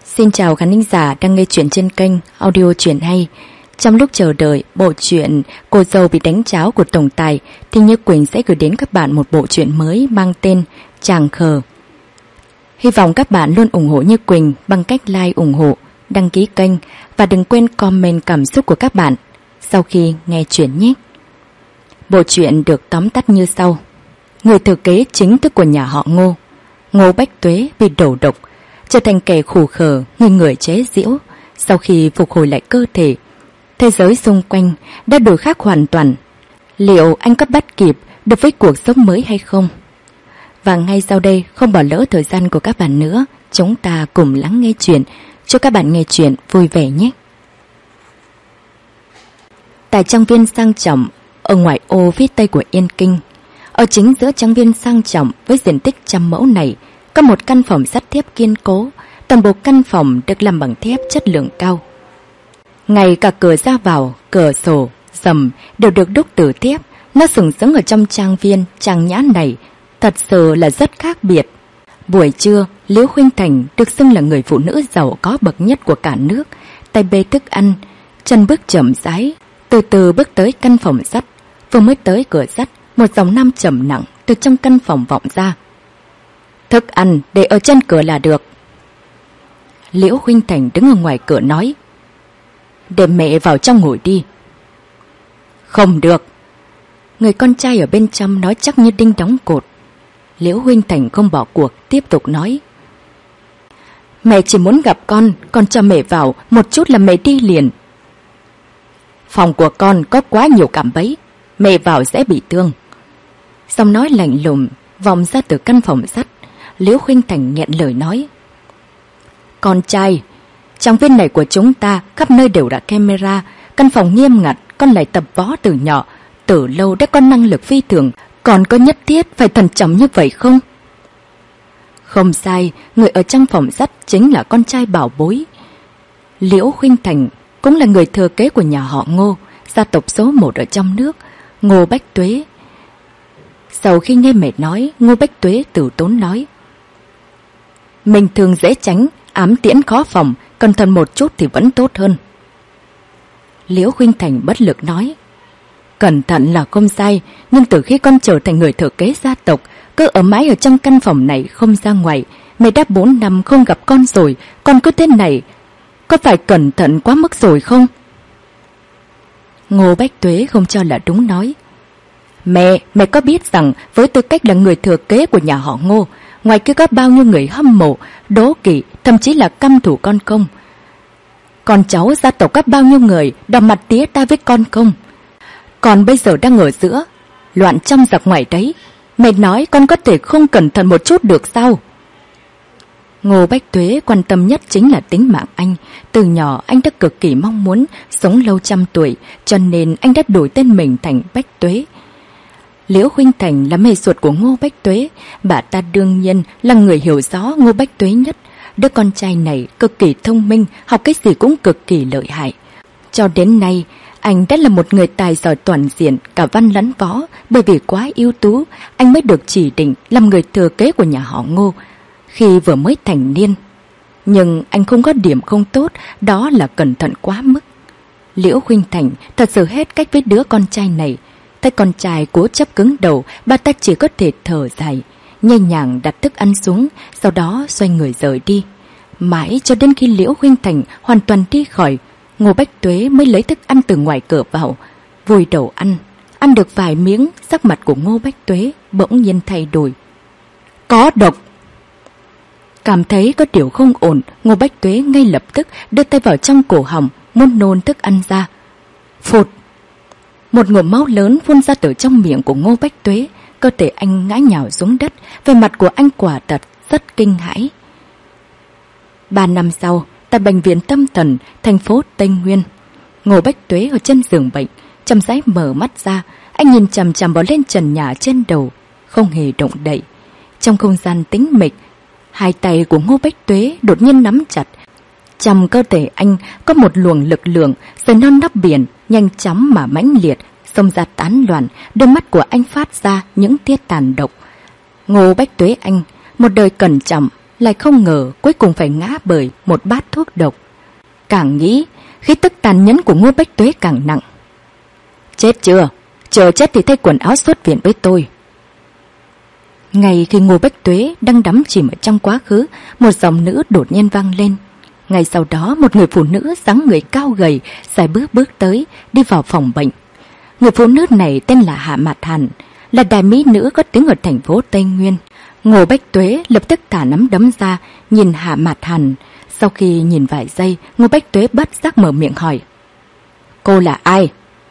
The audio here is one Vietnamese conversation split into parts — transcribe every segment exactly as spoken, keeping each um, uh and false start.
Xin chào khán thính giả đang nghe chuyện trên kênh Audio Truyện Hay. Trong lúc chờ đợi bộ truyện Cô Dâu Bị Đánh Cháo của tổng tài thì Như Quỳnh sẽ gửi đến các bạn một bộ truyện mới mang tên Chàng Khờ. Hy vọng các bạn luôn ủng hộ Như Quỳnh bằng cách like, ủng hộ, đăng ký kênh và đừng quên comment cảm xúc của các bạn sau khi nghe chuyện nhé. Bộ truyện được tóm tắt như sau. Người thừa kế chính thức của nhà họ Ngô, Ngô Bách Tuế bị đổ độc, trở thành kẻ khủ khờ, người người chế giễu. Sau khi phục hồi lại cơ thể, thế giới xung quanh đã đổi khác hoàn toàn. Liệu anh có bắt kịp được với cuộc sống mới hay không? Và ngay sau đây, không bỏ lỡ thời gian của các bạn nữa, chúng ta cùng lắng nghe chuyện. Chúc các bạn nghe chuyện vui vẻ nhé. Tại trang viên sang trọng ở ngoại ô phía tây của Yên Kinh, ở chính giữa trang viên sang trọng với diện tích trăm mẫu này, có một căn phòng sắt thép kiên cố. Toàn bộ căn phòng được làm bằng thép chất lượng cao. Ngay cả cửa ra vào, cửa sổ, rầm đều được đúc từ thép. Nó sừng sững ở trong trang viên trang nhã này, thật sự là rất khác biệt. Buổi trưa, Liễu Khuynh Thành được xưng là người phụ nữ giàu có bậc nhất của cả nước, tay bê thức ăn, chân bước chậm rãi, từ từ bước tới căn phòng sắt. Vừa mới tới cửa sắt, một giọng nam trầm nặng từ trong căn phòng vọng ra. Thức ăn để ở trên cửa là được. Liễu Khuynh Thành đứng ở ngoài cửa nói. Để mẹ vào trong ngồi đi. Không được. Người con trai ở bên trong nói chắc như đinh đóng cột. Liễu Khuynh Thành không bỏ cuộc, tiếp tục nói. Mẹ chỉ muốn gặp con, con cho mẹ vào, một chút là mẹ đi liền. Phòng của con có quá nhiều cạm bẫy, mẹ vào sẽ bị thương. Giọng nói lạnh lùng vọng ra từ căn phòng sắt. Liễu Khuynh Thành nghẹn lời nói. Con trai, trang viên này của chúng ta khắp nơi đều đã camera, căn phòng nghiêm ngặt, con lại tập võ từ nhỏ, từ lâu đã có năng lực phi thường, còn có nhất thiết phải thận trọng như vậy không? Không sai, người ở trong phòng sắt chính là con trai bảo bối. Liễu Khuynh Thành cũng là người thừa kế của nhà họ Ngô, gia tộc số một ở trong nước, Ngô Bách Tuế. Sau khi nghe mẹ nói, Ngô Bách Tuế từ tốn nói. Mình thường dễ tránh, ám tiễn khó phòng, cẩn thận một chút thì vẫn tốt hơn. Liễu Khuynh Thành bất lực nói. Cẩn thận là không sai, nhưng từ khi con trở thành người thừa kế gia tộc, cứ ở mãi ở trong căn phòng này không ra ngoài, mẹ đã bốn năm không gặp con rồi, con cứ thế này, có phải cẩn thận quá mức rồi không? Ngô Bách Tuế không cho là đúng nói. Mẹ, mẹ có biết rằng với tư cách là người thừa kế của nhà họ Ngô, ngoài kia có bao nhiêu người hâm mộ, đố kỵ, thậm chí là căm thù con không? Con cháu gia tộc có bao nhiêu người đỏ mặt tía ta với con không? Còn bây giờ đang ở giữa, loạn trong giặc ngoài đấy. Mẹ nói con có thể không cẩn thận một chút được sao? Ngô Bách Tuế quan tâm nhất chính là tính mạng anh. Từ nhỏ anh đã cực kỳ mong muốn sống lâu trăm tuổi, cho nên anh đã đổi tên mình thành Bách Tuế. Liễu Khuynh Thành là mẹ ruột của Ngô Bách Tuế, bà ta đương nhiên là người hiểu rõ Ngô Bách Tuế nhất. Đứa con trai này cực kỳ thông minh, học cái gì cũng cực kỳ lợi hại. Cho đến nay, anh đã là một người tài giỏi toàn diện, cả văn lẫn võ. Bởi vì quá ưu tú, anh mới được chỉ định làm người thừa kế của nhà họ Ngô khi vừa mới thành niên. Nhưng anh không có điểm không tốt, đó là cẩn thận quá mức. Liễu Khuynh Thành thật sự hết cách với đứa con trai này. Thấy con trai cố chấp cứng đầu, bà ta chỉ có thể thở dài, nhẹ nhàng đặt thức ăn xuống, sau đó xoay người rời đi. Mãi cho đến khi Liễu Khuynh Thành hoàn toàn đi khỏi, Ngô Bách Tuế mới lấy thức ăn từ ngoài cửa vào, vùi đầu ăn. Ăn được vài miếng, sắc mặt của Ngô Bách Tuế bỗng nhiên thay đổi. Có độc! Cảm thấy có điều không ổn, Ngô Bách Tuế ngay lập tức đưa tay vào trong cổ họng, muốn nôn thức ăn ra. Phụt! Một ngụm máu lớn phun ra từ trong miệng của Ngô Bách Tuế, cơ thể anh ngã nhào xuống đất, về mặt của anh quả thật rất kinh hãi. Ba năm sau, tại bệnh viện tâm thần thành phố Tây Nguyên, Ngô Bách Tuế ở trên giường bệnh, chậm rãi mở mắt ra, anh nhìn chằm chằm vào lên trần nhà trên đầu, không hề động đậy. Trong không gian tĩnh mịch, hai tay của Ngô Bách Tuế đột nhiên nắm chặt. Trong cơ thể anh có một luồng lực lượng rời non nắp biển, nhanh chóng mà mãnh liệt, xông ra tán loạn. Đôi mắt của anh phát ra những tia tàn độc. Ngô Bách Tuế anh, một đời cẩn trọng, lại không ngờ cuối cùng phải ngã bởi một bát thuốc độc. Càng nghĩ, khí tức tàn nhẫn của Ngô Bách Tuế càng nặng. Chết chưa? Chờ chết thì thay quần áo xuất viện với tôi. Ngay khi Ngô Bách Tuế đang đắm chìm ở trong quá khứ, một giọng nữ đột nhiên vang lên. Ngay sau đó, một người phụ nữ dáng người cao gầy, sải bước bước tới, đi vào phòng bệnh. Người phụ nữ này tên là Hạ Mạt Hàn, là đại mỹ nữ có tiếng ở thành phố Tây Nguyên. Ngô Bách Tuế lập tức thả nắm đấm ra, nhìn Hạ Mạt Hàn. Sau khi nhìn vài giây, Ngô Bách Tuế bất giác mở miệng hỏi. Cô là ai?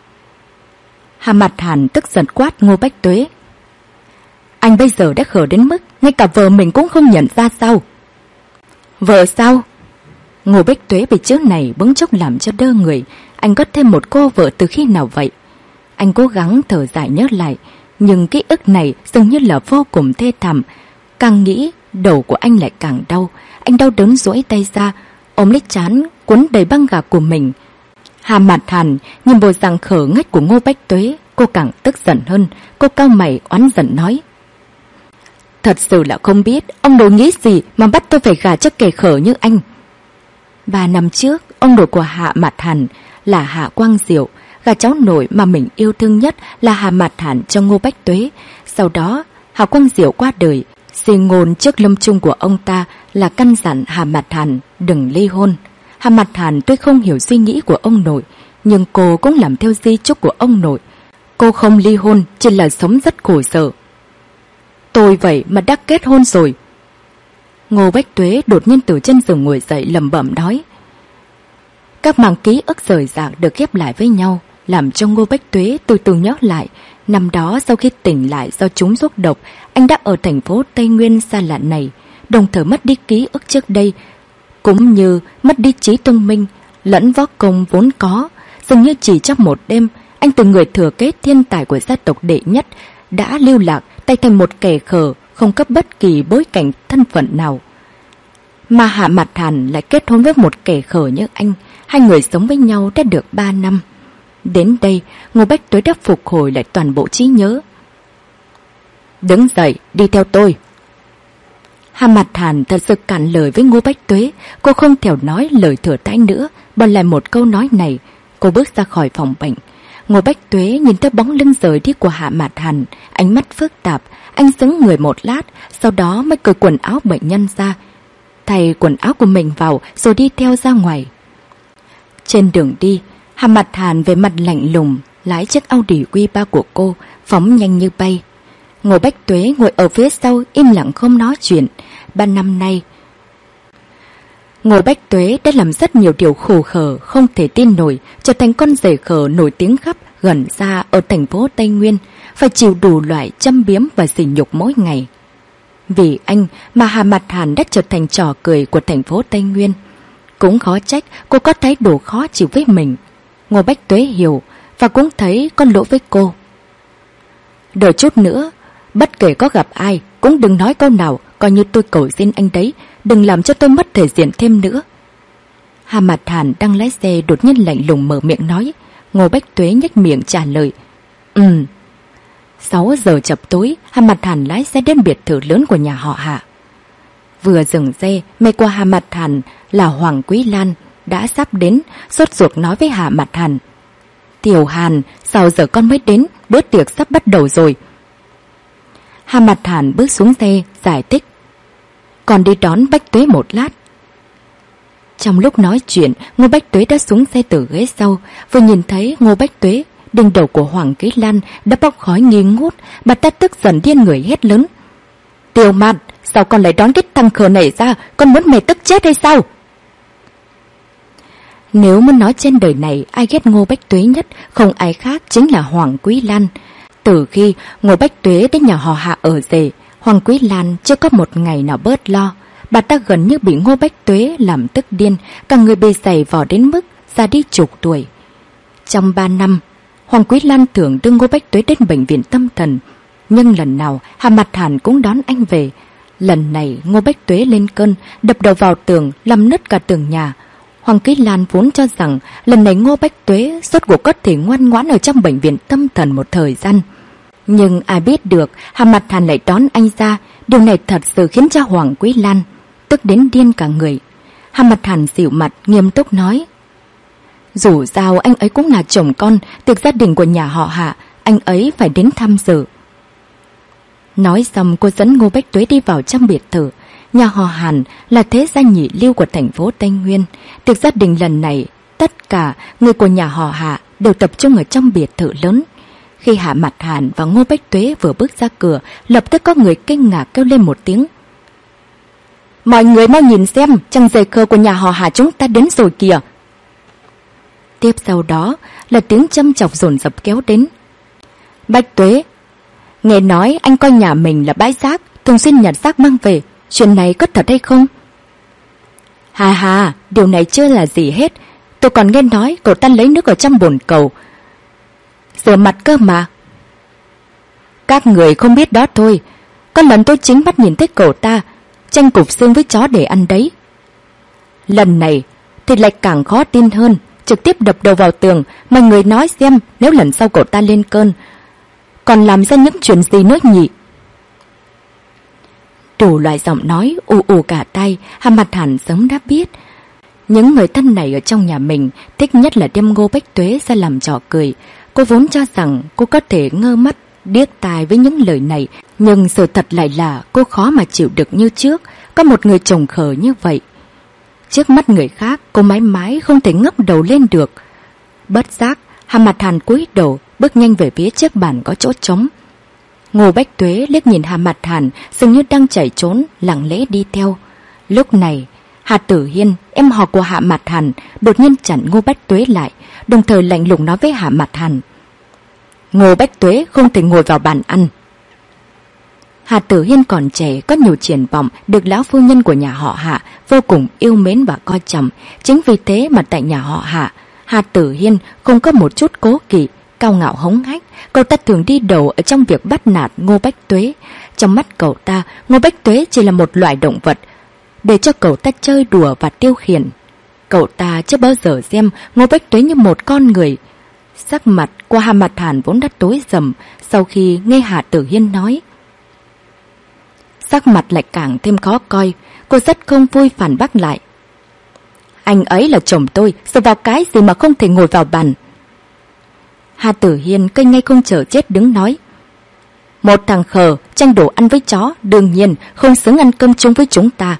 Hạ Mạt Hàn tức giận quát Ngô Bách Tuế. Anh bây giờ đã khờ đến mức ngay cả vợ mình cũng không nhận ra sao? Vợ sao? Ngô Bách Tuế bị chữ này bỗng chốc làm cho đơ người. Anh có thêm một cô vợ từ khi nào vậy? Anh cố gắng thở dài nhớ lại, nhưng ký ức này dường như là vô cùng thê thảm. Càng nghĩ, đầu của anh lại càng đau. Anh đau đớn duỗi tay ra, ôm lấy trán, cuốn đầy băng gạc của mình. Hạ Mạt Hàn nhìn bộ dạng khở ngách của Ngô Bách Tuế, cô càng tức giận hơn. Cô cau mày oán giận nói. Thật sự là không biết ông nội nghĩ gì mà bắt tôi phải gả cho kẻ khở như anh. Ba năm trước, ông nội của Hạ Mạt Hàn là Hạ Quang Diệu, gả cháu nội mà mình yêu thương nhất là Hạ Mạt Hàn cho Ngô Bách Tuế. Sau đó, Hạ Quang Diệu qua đời. Di ngôn trước lâm chung của ông ta là căn dặn Hạ Mạt Hàn đừng ly hôn. Hạ Mạt Hàn tuy không hiểu suy nghĩ của ông nội, nhưng cô cũng làm theo di chúc của ông nội. Cô không ly hôn, chỉ là sống rất khổ sở. Tôi vậy mà đã kết hôn rồi. Ngô Bách Tuế đột nhiên từ chân giường ngồi dậy lẩm bẩm nói. Các mảng ký ức rời rạc được ghép lại với nhau, làm cho Ngô Bách Tuế từ từ nhớ lại. Năm đó sau khi tỉnh lại do trúng thuốc độc, anh đã ở thành phố Tây Nguyên xa lạ này, đồng thời mất đi ký ức trước đây, cũng như mất đi trí thông minh, lẫn võ công vốn có. Dường như chỉ trong một đêm, anh từ người thừa kế thiên tài của gia tộc đệ nhất đã lưu lạc tay thành một kẻ khờ, không có bất kỳ bối cảnh thân phận nào. Mà Hạ Mạt Hàn lại kết hôn với một kẻ khờ như anh. Hai người sống với nhau đã được ba năm. Đến đây, Ngô Bách Tuế đã phục hồi lại toàn bộ trí nhớ. Đứng dậy, đi theo tôi. Hạ Mạt Hàn thật sự cản lời với Ngô Bách Tuế. Cô không theo nói lời thừa thãi nữa, bỏ lại một câu nói này. Cô bước ra khỏi phòng bệnh. Ngô Bách Tuế nhìn theo bóng lưng rời đi của Hạ Mạt Hàn, ánh mắt phức tạp. Anh sững người một lát, sau đó mới cởi quần áo bệnh nhân ra, thay quần áo của mình vào rồi đi theo ra ngoài. Trên đường đi, Hạ Mạt Hàn về mặt lạnh lùng lái chiếc Audi Q ba của cô phóng nhanh như bay. Ngô Bách Tuế ngồi ở phía sau im lặng không nói chuyện. Ba năm nay, Ngô Bách Tuế đã làm rất nhiều điều khổ khờ không thể tin nổi, trở thành con rể khờ nổi tiếng khắp gần xa ở thành phố Tây Nguyên, phải chịu đủ loại châm biếm và sỉ nhục mỗi ngày. Vì anh mà Hạ Mạt Hàn đã trở thành trò cười của thành phố Tây Nguyên. Cũng khó trách cô có thái độ khó chịu với mình. Ngô Bách Tuế hiểu và cũng thấy có lỗi với cô. Đợi chút nữa, bất kể có gặp ai cũng đừng nói câu nào, coi như tôi cầu xin anh đấy, đừng làm cho tôi mất thể diện thêm nữa. Hạ Mạt Hàn đang lái xe đột nhiên lạnh lùng mở miệng nói. Ngô Bách Tuế nhếch miệng trả lời. Ừm. Sáu giờ chập tối, Hạ Mạt Hàn lái xe đến biệt thự lớn của nhà họ Hạ. Vừa dừng xe, mẹ của Hạ Mạt Hàn là Hoàng Quý Lan đã sắp đến, sốt ruột nói với Hạ Mạt Hàn. Tiểu Hàn, sao giờ con mới đến, bữa tiệc sắp bắt đầu rồi. Hạ Mạt Hàn bước xuống xe, giải thích. Còn đi đón Bách Tuế một lát. Trong lúc nói chuyện, Ngô Bách Tuế đã xuống xe từ ghế sau, vừa nhìn thấy Ngô Bách Tuế, đỉnh đầu của Hoàng Quý Lan đã bốc khói nghi ngút, bà ta tức giận điên người hét lớn. Tiểu Mạt, sao con lại đón cái thằng khờ này ra, con muốn mày tức chết hay sao? Nếu muốn nói trên đời này ai ghét Ngô Bách Tuế nhất, không ai khác chính là Hoàng Quý Lan. Từ khi Ngô Bách Tuế đến nhà họ Hạ ở rể, Hoàng Quý Lan chưa có một ngày nào bớt lo. Bà ta gần như bị Ngô Bách Tuế làm tức điên, cả người bị giày vò đến mức ra đi chục tuổi. Trong ba năm, Hoàng Quý Lan thường đưa Ngô Bách Tuế đến bệnh viện tâm thần, nhưng lần nào Hạ Mạt Hàn cũng đón anh về. Lần này Ngô Bách Tuế lên cơn, đập đầu vào tường, làm nứt cả tường nhà. Hoàng Quý Lan vốn cho rằng lần này Ngô Bách Tuế rốt cuộc có thể ngoan ngoãn ở trong bệnh viện tâm thần một thời gian. Nhưng ai biết được Hạ Mạt Hàn lại đón anh ra, điều này thật sự khiến cho Hoàng Quý Lan tức đến điên cả người. Hà Mặt Hàn xỉu mặt nghiêm túc nói: dù sao anh ấy cũng là chồng con, tiệc gia đình của nhà họ Hạ, anh ấy phải đến tham dự. Nói xong cô dẫn Ngô Bách Tuế đi vào trong biệt thự. Nhà họ Hàn là thế gia nhị lưu của thành phố Tây Nguyên. Tiệc gia đình lần này, tất cả người của nhà họ Hạ đều tập trung ở trong biệt thự lớn. Khi Hạ Mặt Hàn và Ngô Bách Tuế vừa bước ra cửa, lập tức có người kinh ngạc kêu lên một tiếng: mọi người mau nhìn xem, chàng rể khờ của nhà họ Hạ chúng ta đến rồi kìa. Tiếp sau đó là tiếng châm chọc dồn dập kéo đến. Bách Tuế, nghe nói anh coi nhà mình là bãi rác, thường xuyên nhặt rác mang về, chuyện này có thật hay không? Hà hà, điều này chưa là gì hết. Tôi còn nghe nói cậu ta lấy nước ở trong bồn cầu rửa mặt cơ mà. Các người không biết đó thôi. Có lần tôi chính mắt nhìn thấy cậu ta tranh cục xương với chó để ăn đấy. Lần này thì lại càng khó tin hơn, trực tiếp đập đầu vào tường. Mọi người nói xem, nếu lần sau cậu ta lên cơn còn làm ra những chuyện gì nữa nhỉ? Đủ loại giọng nói ù ù cả tay. Hà Mặt Hàn sớm đã biết những người thân này ở trong nhà mình thích nhất là đem Ngô Bách Tuế ra làm trò cười. Cô vốn cho rằng cô có thể ngơ mắt điếc tai với những lời này, nhưng sự thật lại là cô khó mà chịu được như trước. Có một người chồng khờ như vậy trước mắt người khác, cô mãi mãi không thể ngóc đầu lên được. Bất giác Hà Mặt Hàn cúi đầu bước nhanh về phía chiếc bàn có chỗ trống. Ngô Bách Tuế liếc nhìn Hà Mặt Hàn dường như đang chạy trốn, lặng lẽ đi theo. Lúc này Hà Tử Hiên, em họ của Hạ Mặt Hàn, đột nhiên chặn Ngô Bách Tuế lại, đồng thời lạnh lùng nói với Hạ Mặt Hàn: Ngô Bách Tuế không thể ngồi vào bàn ăn. Hà Tử Hiên còn trẻ, có nhiều triển vọng, được lão phu nhân của nhà họ Hạ vô cùng yêu mến và coi trọng. Chính vì thế mà tại nhà họ Hạ, Hà Tử Hiên không có một chút cố kỵ, cao ngạo hống hách. Cậu ta thường đi đầu ở trong việc bắt nạt Ngô Bách Tuế. Trong mắt cậu ta, Ngô Bách Tuế chỉ là một loại động vật để cho cậu ta chơi đùa và tiêu khiển. Cậu ta chưa bao giờ xem Ngô Bách Tuế như một con người. Sắc mặt của Hà Mặt Hàn vốn đã tối sầm, sau khi nghe Hà Tử Hiên nói, sắc mặt lại càng thêm khó coi. Cô rất không vui phản bác lại: anh ấy là chồng tôi, dựa vào cái gì mà không thể ngồi vào bàn? Hà Tử Hiên cây ngay không chờ chết đứng nói: một thằng khờ tranh đồ ăn với chó, đương nhiên không xứng ăn cơm chung với chúng ta.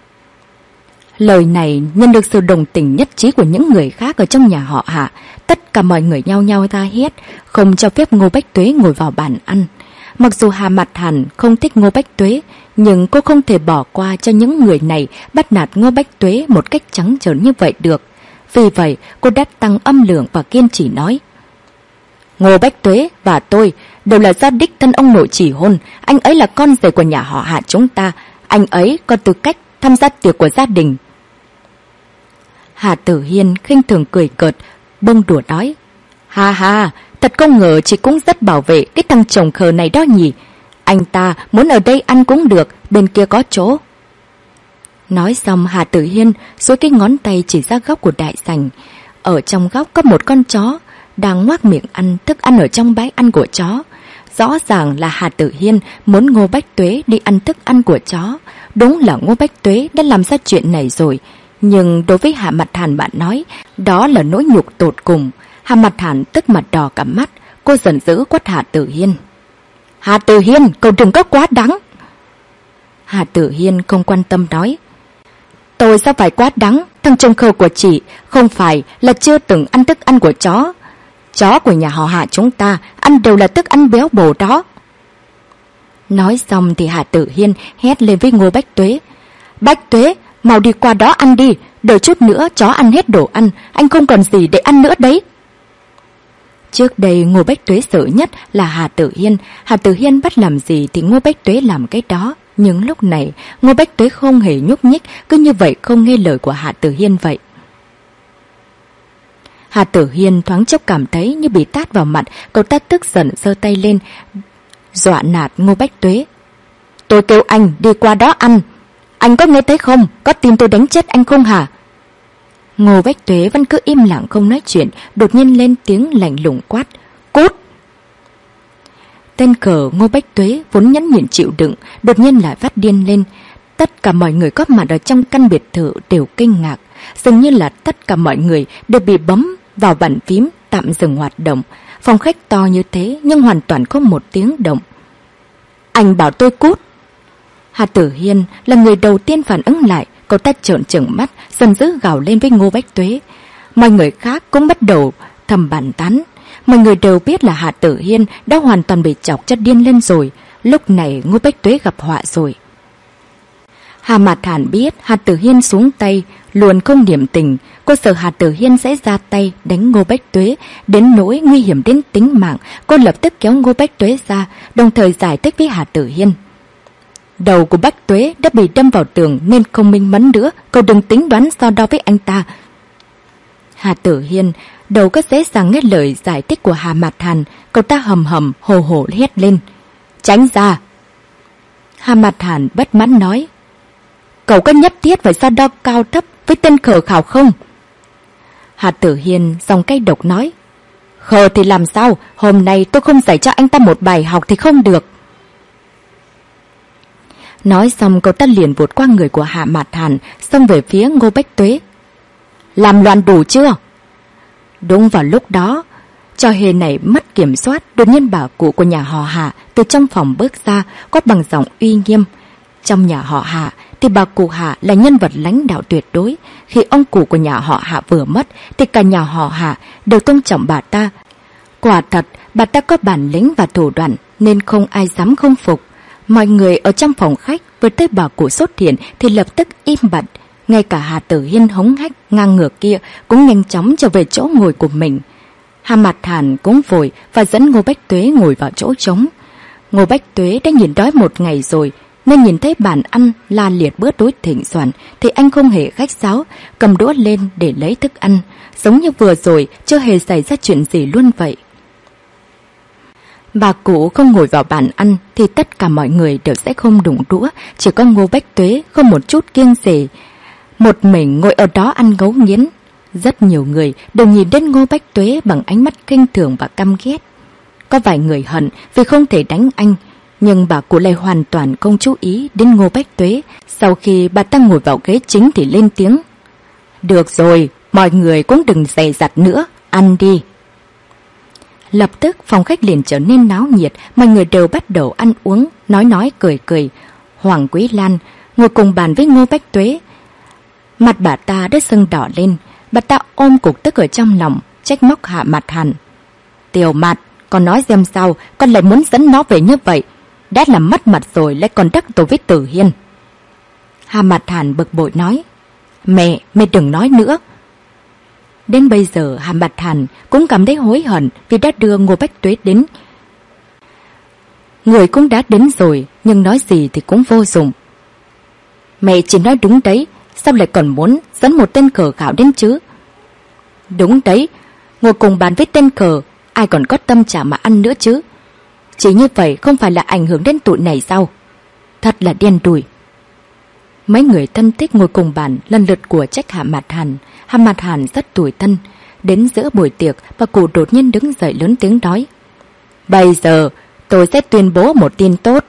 Lời này nhận được sự đồng tình nhất trí của những người khác ở trong nhà họ Hạ. Tất cả mọi người nhao nhao ra hét, không cho phép Ngô Bách Tuế ngồi vào bàn ăn. Mặc dù Hà Mặt Hàn không thích Ngô Bách Tuế, nhưng cô không thể bỏ qua cho những người này bắt nạt Ngô Bách Tuế một cách trắng trợn như vậy được. Vì vậy cô đã tăng âm lượng và kiên trì nói: Ngô Bách Tuế và tôi đều là do đích thân ông nội chỉ hôn. Anh ấy là con rể của nhà họ Hạ chúng ta. Anh ấy có tư cách tham gia tiệc của gia đình. Hà Tử Hiên khinh thường cười cợt, bông đùa nói: ha ha, thật không ngờ chị cũng rất bảo vệ cái thằng chồng khờ này đó nhỉ. Anh ta muốn ở đây ăn cũng được, bên kia có chỗ. Nói xong Hà Tử Hiên duỗi cái ngón tay chỉ ra góc của đại sảnh. Ở trong góc có một con chó đang ngoác miệng ăn thức ăn ở trong bãi ăn của chó. Rõ ràng là Hà Tử Hiên muốn Ngô Bách Tuế đi ăn thức ăn của chó. Đúng là Ngô Bách Tuế đã làm ra chuyện này rồi, nhưng đối với Hạ Mặt Hàn bạn nói, đó là nỗi nhục tột cùng. Hà Mặt Hàn tức mặt đỏ cả mắt. Cô giận dữ quát Hà Tử Hiên: Hà Tử Hiên, cậu đừng có quá đáng. Hà Tử Hiên không quan tâm nói: tôi sao phải quá đáng? Thằng chồng khờ của chị không phải là chưa từng ăn thức ăn của chó. Chó của nhà họ Hạ chúng ta ăn đều là thức ăn béo bổ đó. Nói xong thì Hà Tử Hiên hét lên với Ngô Bách Tuế: Bách Tuế, mau đi qua đó ăn đi, đợi chút nữa chó ăn hết đồ ăn, anh không còn gì để ăn nữa đấy. Trước đây Ngô Bách Tuế sợ nhất là Hà Tử Hiên. Hà Tử Hiên bắt làm gì thì Ngô Bách Tuế làm cái đó. Nhưng lúc này Ngô Bách Tuế không hề nhúc nhích, cứ như vậy không nghe lời của Hà Tử Hiên vậy. Hà Tử Hiên thoáng chốc cảm thấy như bị tát vào mặt. Cậu ta tức giận giơ tay lên dọa nạt Ngô Bách Tuế: tôi kêu anh đi qua đó ăn, anh có nghe thấy không? Có tin tôi đánh chết anh không hả? Ngô Bách Tuế vẫn cứ im lặng không nói chuyện, đột nhiên lên tiếng lạnh lùng quát: cút! Tên cờ Ngô Bách Tuế vốn nhẫn nhịn chịu đựng, đột nhiên lại phát điên lên. Tất cả mọi người có mặt ở trong căn biệt thự đều kinh ngạc, dường như là tất cả mọi người đều bị bấm vào bàn phím tạm dừng hoạt động. Phòng khách to như thế nhưng hoàn toàn không một tiếng động. Anh bảo tôi cút. Hà Tử Hiên là người đầu tiên phản ứng lại, cậu ta trợn trừng mắt, giận dữ gào lên với Ngô Bách Tuế. Mọi người khác cũng bắt đầu thầm bàn tán. Mọi người đều biết là Hà Tử Hiên đã hoàn toàn bị chọc cho điên lên rồi. Lúc này Ngô Bách Tuế gặp họa rồi. Hà Mạt Hàn biết Hà Tử Hiên xuống tay luôn không điểm tình. Cô sợ Hà Tử Hiên sẽ ra tay đánh Ngô Bách Tuế đến nỗi nguy hiểm đến tính mạng. Cô lập tức kéo Ngô Bách Tuế ra, đồng thời giải thích với Hà Tử Hiên. Đầu của Bách Tuế đã bị đâm vào tường nên không minh mẫn nữa, cậu đừng tính đoán so đo với anh ta. Hà Tử Hiên đầu có dễ dàng nghe lời giải thích của Hà Mạt Hàn, cậu ta hầm hầm hồ hồ hét lên. Tránh ra! Hà Mạt Hàn bất mãn nói. Cậu có nhất thiết phải so đo cao thấp với tên khờ khảo không? Hà Tử Hiên giọng cay độc nói. Khờ thì làm sao, hôm nay tôi không dạy cho anh ta một bài học thì không được. Nói xong cậu ta liền vụt qua người của Hà Mạt Hàn, xông về phía Ngô Bách Tuế. Làm loạn đủ chưa? Đúng vào lúc đó, trò hề này mất kiểm soát, đột nhiên bà cụ của nhà họ Hà từ trong phòng bước ra, quát bằng giọng uy nghiêm. Trong nhà họ Hà thì bà cụ Hà là nhân vật lãnh đạo tuyệt đối. Khi ông cụ của nhà họ Hà vừa mất thì cả nhà họ Hà đều tôn trọng bà ta. Quả thật, bà ta có bản lĩnh và thủ đoạn nên không ai dám không phục. Mọi người ở trong phòng khách vừa thấy bà cụ xuất hiện thì lập tức im bặt. Ngay cả Hà Tử Hiên hống hách ngang ngược kia cũng nhanh chóng trở về chỗ ngồi của mình. Hà Mạt Hàn cũng vội và dẫn Ngô Bách Tuế ngồi vào chỗ trống. Ngô Bách Tuế đã nhìn đói một ngày rồi, nên nhìn thấy bàn ăn la liệt bữa tối thịnh soạn thì anh không hề khách sáo, cầm đũa lên để lấy thức ăn, giống như vừa rồi chưa hề xảy ra chuyện gì luôn vậy. Bà cụ không ngồi vào bàn ăn thì tất cả mọi người đều sẽ không đụng đũa, chỉ có Ngô Bách Tuế không một chút kiêng dè, một mình ngồi ở đó ăn ngấu nghiến. Rất nhiều người đều nhìn đến Ngô Bách Tuế bằng ánh mắt khinh thường và căm ghét. Có vài người hận vì không thể đánh anh, nhưng bà cụ lại hoàn toàn không chú ý đến Ngô Bách Tuế. Sau khi bà ta ngồi vào ghế chính thì lên tiếng. Được rồi, mọi người cũng đừng dè dặt nữa, ăn đi. Lập tức phòng khách liền trở nên náo nhiệt, mọi người đều bắt đầu ăn uống, nói nói cười cười. Hoàng Quý Lan ngồi cùng bàn với Ngô Bách Tuế. Mặt bà ta đã sưng đỏ lên, bà ta ôm cục tức ở trong lòng, trách móc Hạ Mạt Hàn. Tiểu Mạt, con nói xem sao, con lại muốn dẫn nó về như vậy. Đã làm mất mặt rồi lại còn đắc tội với Tử Hiên. Hà Mạt Hàn bực bội nói. Mẹ, mẹ đừng nói nữa. Đến bây giờ Hà Mạt Hàn cũng cảm thấy hối hận vì đã đưa Ngô Bách Tuế đến. Người cũng đã đến rồi, nhưng nói gì thì cũng vô dụng. Mẹ chỉ nói đúng đấy, sao lại còn muốn dẫn một tên cờ khảo đến chứ? Đúng đấy, ngồi cùng bàn với tên cờ, ai còn có tâm trạng mà ăn nữa chứ? Chỉ như vậy không phải là ảnh hưởng đến tụi này sao? Thật là đen đủi. Mấy người thân thích ngồi cùng bàn lần lượt của trách Hạ Mạt Hàn. Hạ Mạt Hàn rất tủi thân. Đến giữa buổi tiệc, bà cụ đột nhiên đứng dậy lớn tiếng nói. Bây giờ tôi sẽ tuyên bố một tin tốt.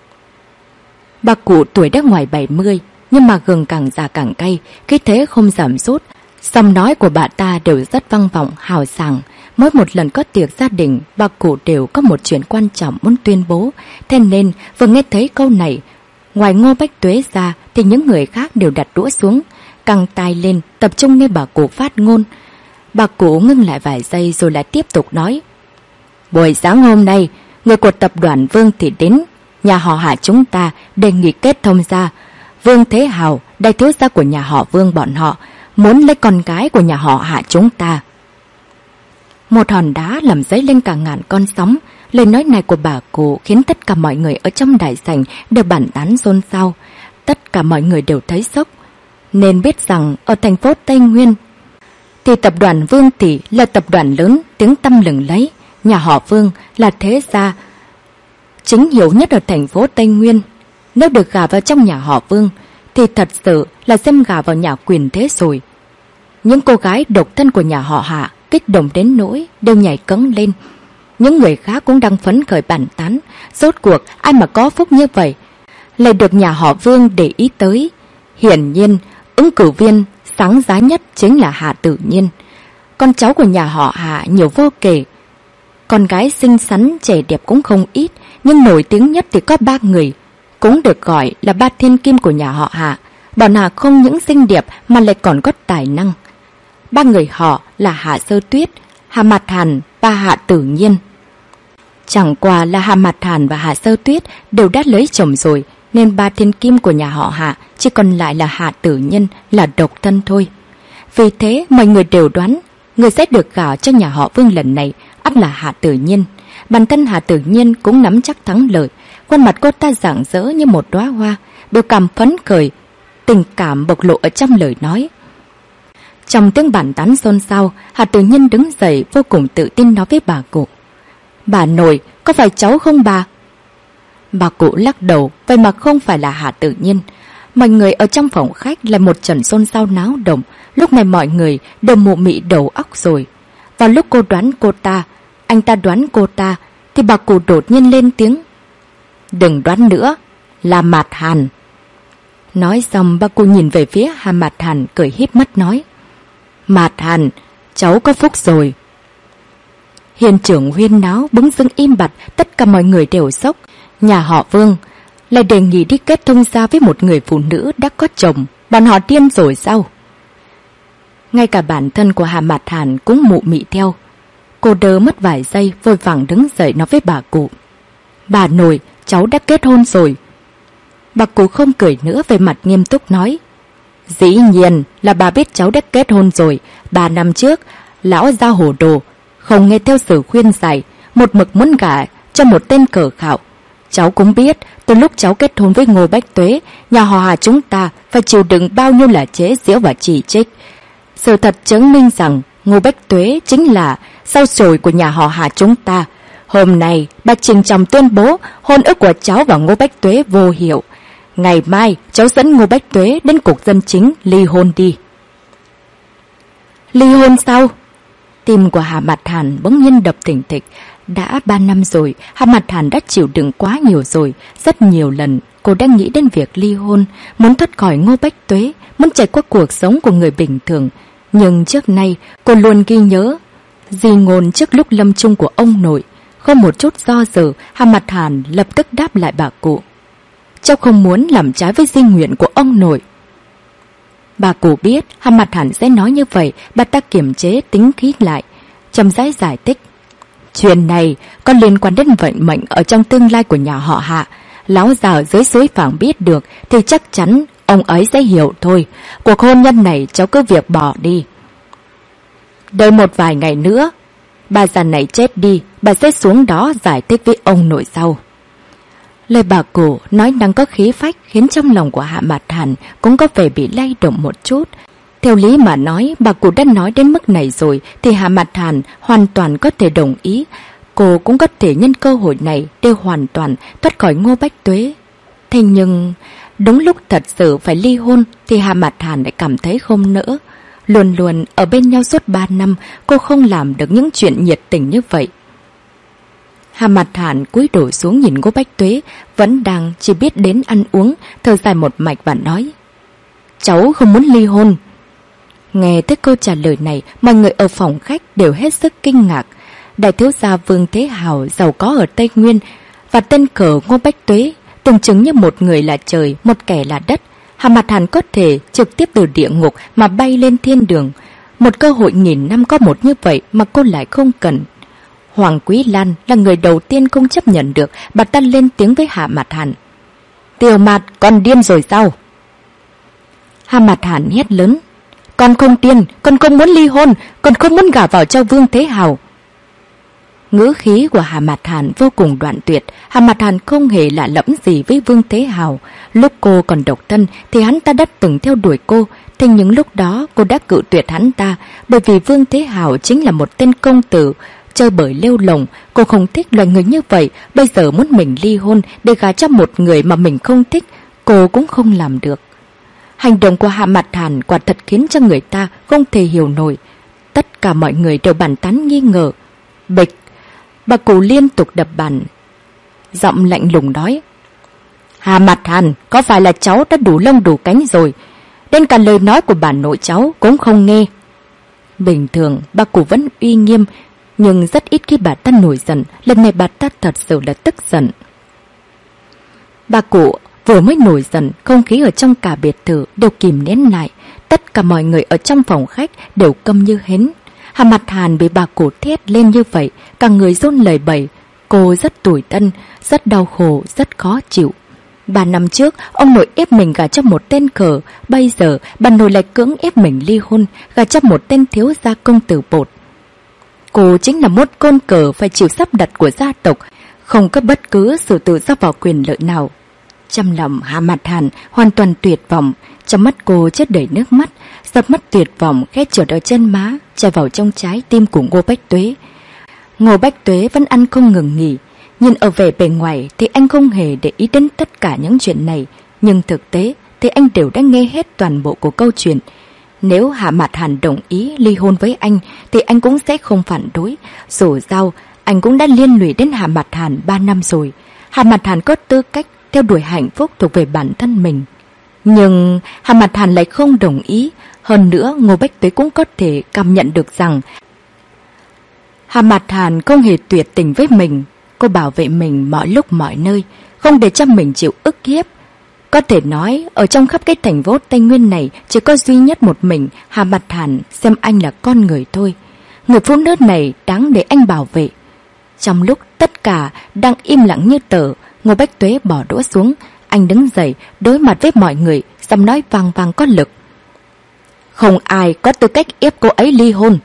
Bà cụ tuổi đã ngoài bảy mươi, nhưng mà gừng càng già càng cay, khí thế không giảm sút. Giọng nói của bà ta đều rất vang vọng, hào sảng. Mỗi một lần có tiệc gia đình, bà cụ đều có một chuyện quan trọng muốn tuyên bố. Thế nên vừa nghe thấy câu này, ngoài Ngô Bách Tuế ra thì những người khác đều đặt đũa xuống, căng tai lên tập trung nghe bà cụ phát ngôn. Bà cụ ngưng lại vài giây rồi lại tiếp tục nói. Buổi sáng hôm nay, người của tập đoàn Vương Thị đến nhà họ Hạ chúng ta đề nghị kết thông gia. Vương Thế Hào, đại thiếu gia của nhà họ Vương bọn họ, muốn lấy con gái của nhà họ Hạ chúng ta. Một hòn đá làm dấy lên cả ngàn con sóng. Lời nói này của bà cụ khiến tất cả mọi người ở trong đại sảnh đều bàn tán xôn xao. Tất cả mọi người đều thấy sốc. Nên biết rằng ở thành phố Tây Nguyên thì tập đoàn Vương Thị là tập đoàn lớn tiếng tăm lừng lẫy. Nhà họ Vương là thế gia chính hiệu nhất ở thành phố Tây Nguyên. Nếu được gả vào trong nhà họ Vương thì thật sự là xem gả vào nhà quyền thế rồi. Những cô gái độc thân của nhà họ Hạ kích động đến nỗi đều nhảy cẫng lên. Những người khác cũng đang phấn khởi bàn tán. Rốt cuộc ai mà có phúc như vậy, lại được nhà họ Vương để ý tới. Hiển nhiên, ứng cử viên sáng giá nhất chính là Hạ Tử Nhiên. Con cháu của nhà họ Hạ nhiều vô kể. Con gái xinh xắn trẻ đẹp cũng không ít, nhưng nổi tiếng nhất thì có ba người, cũng được gọi là ba thiên kim của nhà họ Hạ. Bọn Hạ không những xinh đẹp mà lại còn có tài năng. Ba người họ là Hạ Sơ Tuyết, Hạ Mạt Hàn và Hạ Tử Nhiên. Chẳng qua là Hạ Mạt Hàn và Hạ Sơ Tuyết đều đã lấy chồng rồi, nên ba thiên kim của nhà họ Hạ chỉ còn lại là Hạ Tử Nhiên là độc thân thôi. Vì thế mọi người đều đoán người sẽ được gả cho nhà họ Vương lần này ắt là Hạ Tử Nhiên. Bản thân Hạ Tử Nhiên cũng nắm chắc thắng lợi. Khuôn mặt cô ta rạng rỡ như một đóa hoa, biểu cảm phấn khởi, tình cảm bộc lộ ở trong lời nói. Trong tiếng bàn tán xôn xao, Hạ Tử Nhiên đứng dậy vô cùng tự tin nói với bà cụ: "Bà nội, có phải cháu không bà?" Bà cụ lắc đầu, vậy mà không phải là Hạ Tử Nhiên. Mọi người ở trong phòng khách lại một trận xôn xao náo động. Lúc này mọi người đều mụ mị đầu óc rồi. Vào lúc cô đoán cô ta, anh ta đoán cô ta, thì bà cụ đột nhiên lên tiếng: "Đừng đoán nữa, là Mạt Hàn." Nói xong bà cụ nhìn về phía Hạ Mạt Hàn cười híp mắt nói: "Mạt Hàn, cháu có phúc rồi." Hiện trường huyên náo bỗng dưng im bặt, tất cả mọi người đều sốc. Nhà họ Vương lại đề nghị đi kết thông gia với một người phụ nữ đã có chồng, bọn họ điên rồi sao? Ngay cả bản thân của Hạ Mạt Hàn cũng mụ mị theo. Cô đơ mất vài giây, vội vàng đứng dậy nói với bà cụ: "Bà nội, cháu đã kết hôn rồi." Bà cụ không cười nữa, về mặt nghiêm túc nói: "Dĩ nhiên là bà biết cháu đã kết hôn rồi. Ba năm trước, lão ra hồ đồ, không nghe theo sự khuyên giải, một mực muốn gả cho một tên cờ khạo. Cháu cũng biết, từ lúc cháu kết hôn với Ngô Bách Tuế, nhà họ Hà chúng ta phải chịu đựng bao nhiêu là chế giễu và chỉ trích. Sự thật chứng minh rằng Ngô Bách Tuế chính là sao chổi của nhà họ Hà chúng ta. Hôm nay, bà trình trọng tuyên bố hôn ước của cháu và Ngô Bách Tuế vô hiệu. Ngày mai, cháu dẫn Ngô Bách Tuế đến cục dân chính ly hôn đi." Ly hôn sao? Tim của Hạ Mạt Hàn bỗng nhiên đập thình thịch. Đã ba năm rồi, Hạ Mạt Hàn đã chịu đựng quá nhiều rồi. Rất nhiều lần, cô đã nghĩ đến việc ly hôn, muốn thoát khỏi Ngô Bách Tuế, muốn trải qua cuộc sống của người bình thường. Nhưng trước nay, cô luôn ghi nhớ di ngôn trước lúc lâm chung của ông nội. Không một chút do dự, Hạ Mạt Hàn lập tức đáp lại bà cụ: "Cháu không muốn làm trái với di nguyện của ông nội." Bà cụ biết Hạ Mạt Hàn sẽ nói như vậy, bà ta kiềm chế tính khí lại, chậm rãi giải thích: "Chuyện này có liên quan đến vận mệnh ở trong tương lai của nhà họ Hạ. Lão già ở dưới suối phẳng biết được thì chắc chắn ông ấy sẽ hiểu thôi. Cuộc hôn nhân này cháu cứ việc bỏ đi. Đợi một vài ngày nữa, bà già này chết đi, bà sẽ xuống đó giải thích với ông nội sau." Lời bà cụ nói năng có khí phách khiến trong lòng của Hạ Mạt Hàn cũng có vẻ bị lay động một chút. Theo lý mà nói, bà cụ đã nói đến mức này rồi thì Hạ Mạt Hàn hoàn toàn có thể đồng ý. Cô cũng có thể nhân cơ hội này để hoàn toàn thoát khỏi Ngô Bách Tuế. Thế nhưng, đúng lúc thật sự phải ly hôn thì Hạ Mạt Hàn lại cảm thấy không nỡ. Luôn luôn ở bên nhau suốt ba năm, cô không làm được những chuyện nhiệt tình như vậy. Hạ Mạt Hàn cúi đầu xuống nhìn Ngô Bách Tuế, vẫn đang chỉ biết đến ăn uống, thở dài một mạch và nói: "Cháu không muốn ly hôn." Nghe tới câu trả lời này, mọi người ở phòng khách đều hết sức kinh ngạc. Đại thiếu gia Vương Thế Hào giàu có ở Tây Nguyên và tên cờ Ngô Bách Tuế tưởng chứng như một người là trời, một kẻ là đất. Hạ Mạt Hàn có thể trực tiếp từ địa ngục mà bay lên thiên đường. Một cơ hội nghìn năm có một như vậy mà cô lại không cần. Hoàng Quý Lan là người đầu tiên không chấp nhận được, bà ta lên tiếng với Hạ Mạt Hàn: "Tiểu Mạt, con điên rồi sao?" Hạ Mạt Hàn hét lớn: "Con không điên, con không muốn ly hôn, con không muốn gả vào cho Vương Thế Hào." Ngữ khí của Hạ Mạt Hàn vô cùng đoạn tuyệt. Hạ Mạt Hàn không hề lạ lẫm gì với Vương Thế Hào. Lúc cô còn độc thân thì hắn ta đã từng theo đuổi cô, thế nhưng lúc đó cô đã cự tuyệt hắn ta, bởi vì Vương Thế Hào chính là một tên công tử chơi bời lêu lồng. Cô không thích loài người như vậy, bây giờ muốn mình ly hôn để gả cho một người mà mình không thích, cô cũng không làm được. Hành động của Hạ Mạt Hàn quả thật khiến cho người ta không thể hiểu nổi. Tất cả mọi người đều bàn tán nghi ngờ. Bịch, bà cụ liên tục đập bàn, giọng lạnh lùng nói: Hà Mặt Hàn, có phải là cháu đã đủ lông đủ cánh rồi? Đến cả lời nói của bà nội cháu cũng không nghe. Bình thường bà cụ vẫn uy nghiêm, nhưng rất ít khi bà ta nổi giận. Lần này bà ta thật sự là tức giận. Bà cụ vừa mới nổi giận, không khí ở trong cả biệt thự đều kìm nén lại. Tất cả mọi người ở trong phòng khách đều câm như hến. Hà Mặt Hàn bị bà cụ thét lên như vậy, cả người run lẩy bẩy. Cô rất tủi thân, rất đau khổ, rất khó chịu. Ba năm trước, ông nội ép mình gả cho một tên cờ. Bây giờ, bà nội lại cưỡng ép mình ly hôn, gả cho một tên thiếu gia công tử bột. Cô chính là một con cờ phải chịu sắp đặt của gia tộc, không có bất cứ sự tự do vào quyền lợi nào. Trong lòng Hà Mặt Hàn hoàn toàn tuyệt vọng, trong mắt cô chất đầy nước mắt, giọt mắt tuyệt vọng khẽ trượt ở chân má, chảy vào trong trái tim của Ngô Bách Tuế. Ngô Bách Tuế vẫn ăn không ngừng nghỉ. Nhìn ở vẻ bề ngoài thì anh không hề để ý đến tất cả những chuyện này, nhưng thực tế thì anh đều đã nghe hết toàn bộ của câu chuyện. Nếu Hạ Mạt Hàn đồng ý ly hôn với anh thì anh cũng sẽ không phản đối. Dù sao, anh cũng đã liên lụy đến Hạ Mạt Hàn ba năm rồi. Hạ Mạt Hàn có tư cách theo đuổi hạnh phúc thuộc về bản thân mình. Nhưng Hạ Mạt Hàn lại không đồng ý. Hơn nữa, Ngô Bách Tuế cũng có thể cảm nhận được rằng Hạ Mạt Hàn không hề tuyệt tình với mình. Cô bảo vệ mình mọi lúc mọi nơi, không để cho mình chịu ức hiếp. Có thể nói, ở trong khắp cái thành phố Tây Nguyên này, chỉ có duy nhất một mình Hà Mặt Hàn xem anh là con người thôi. Người phụ nữ này đáng để anh bảo vệ. Trong lúc tất cả đang im lặng như tờ, Ngô Bách Tuế bỏ đũa xuống. Anh đứng dậy, đối mặt với mọi người, giọng nói vang vang có lực. Không ai có tư cách ép cô ấy ly hôn.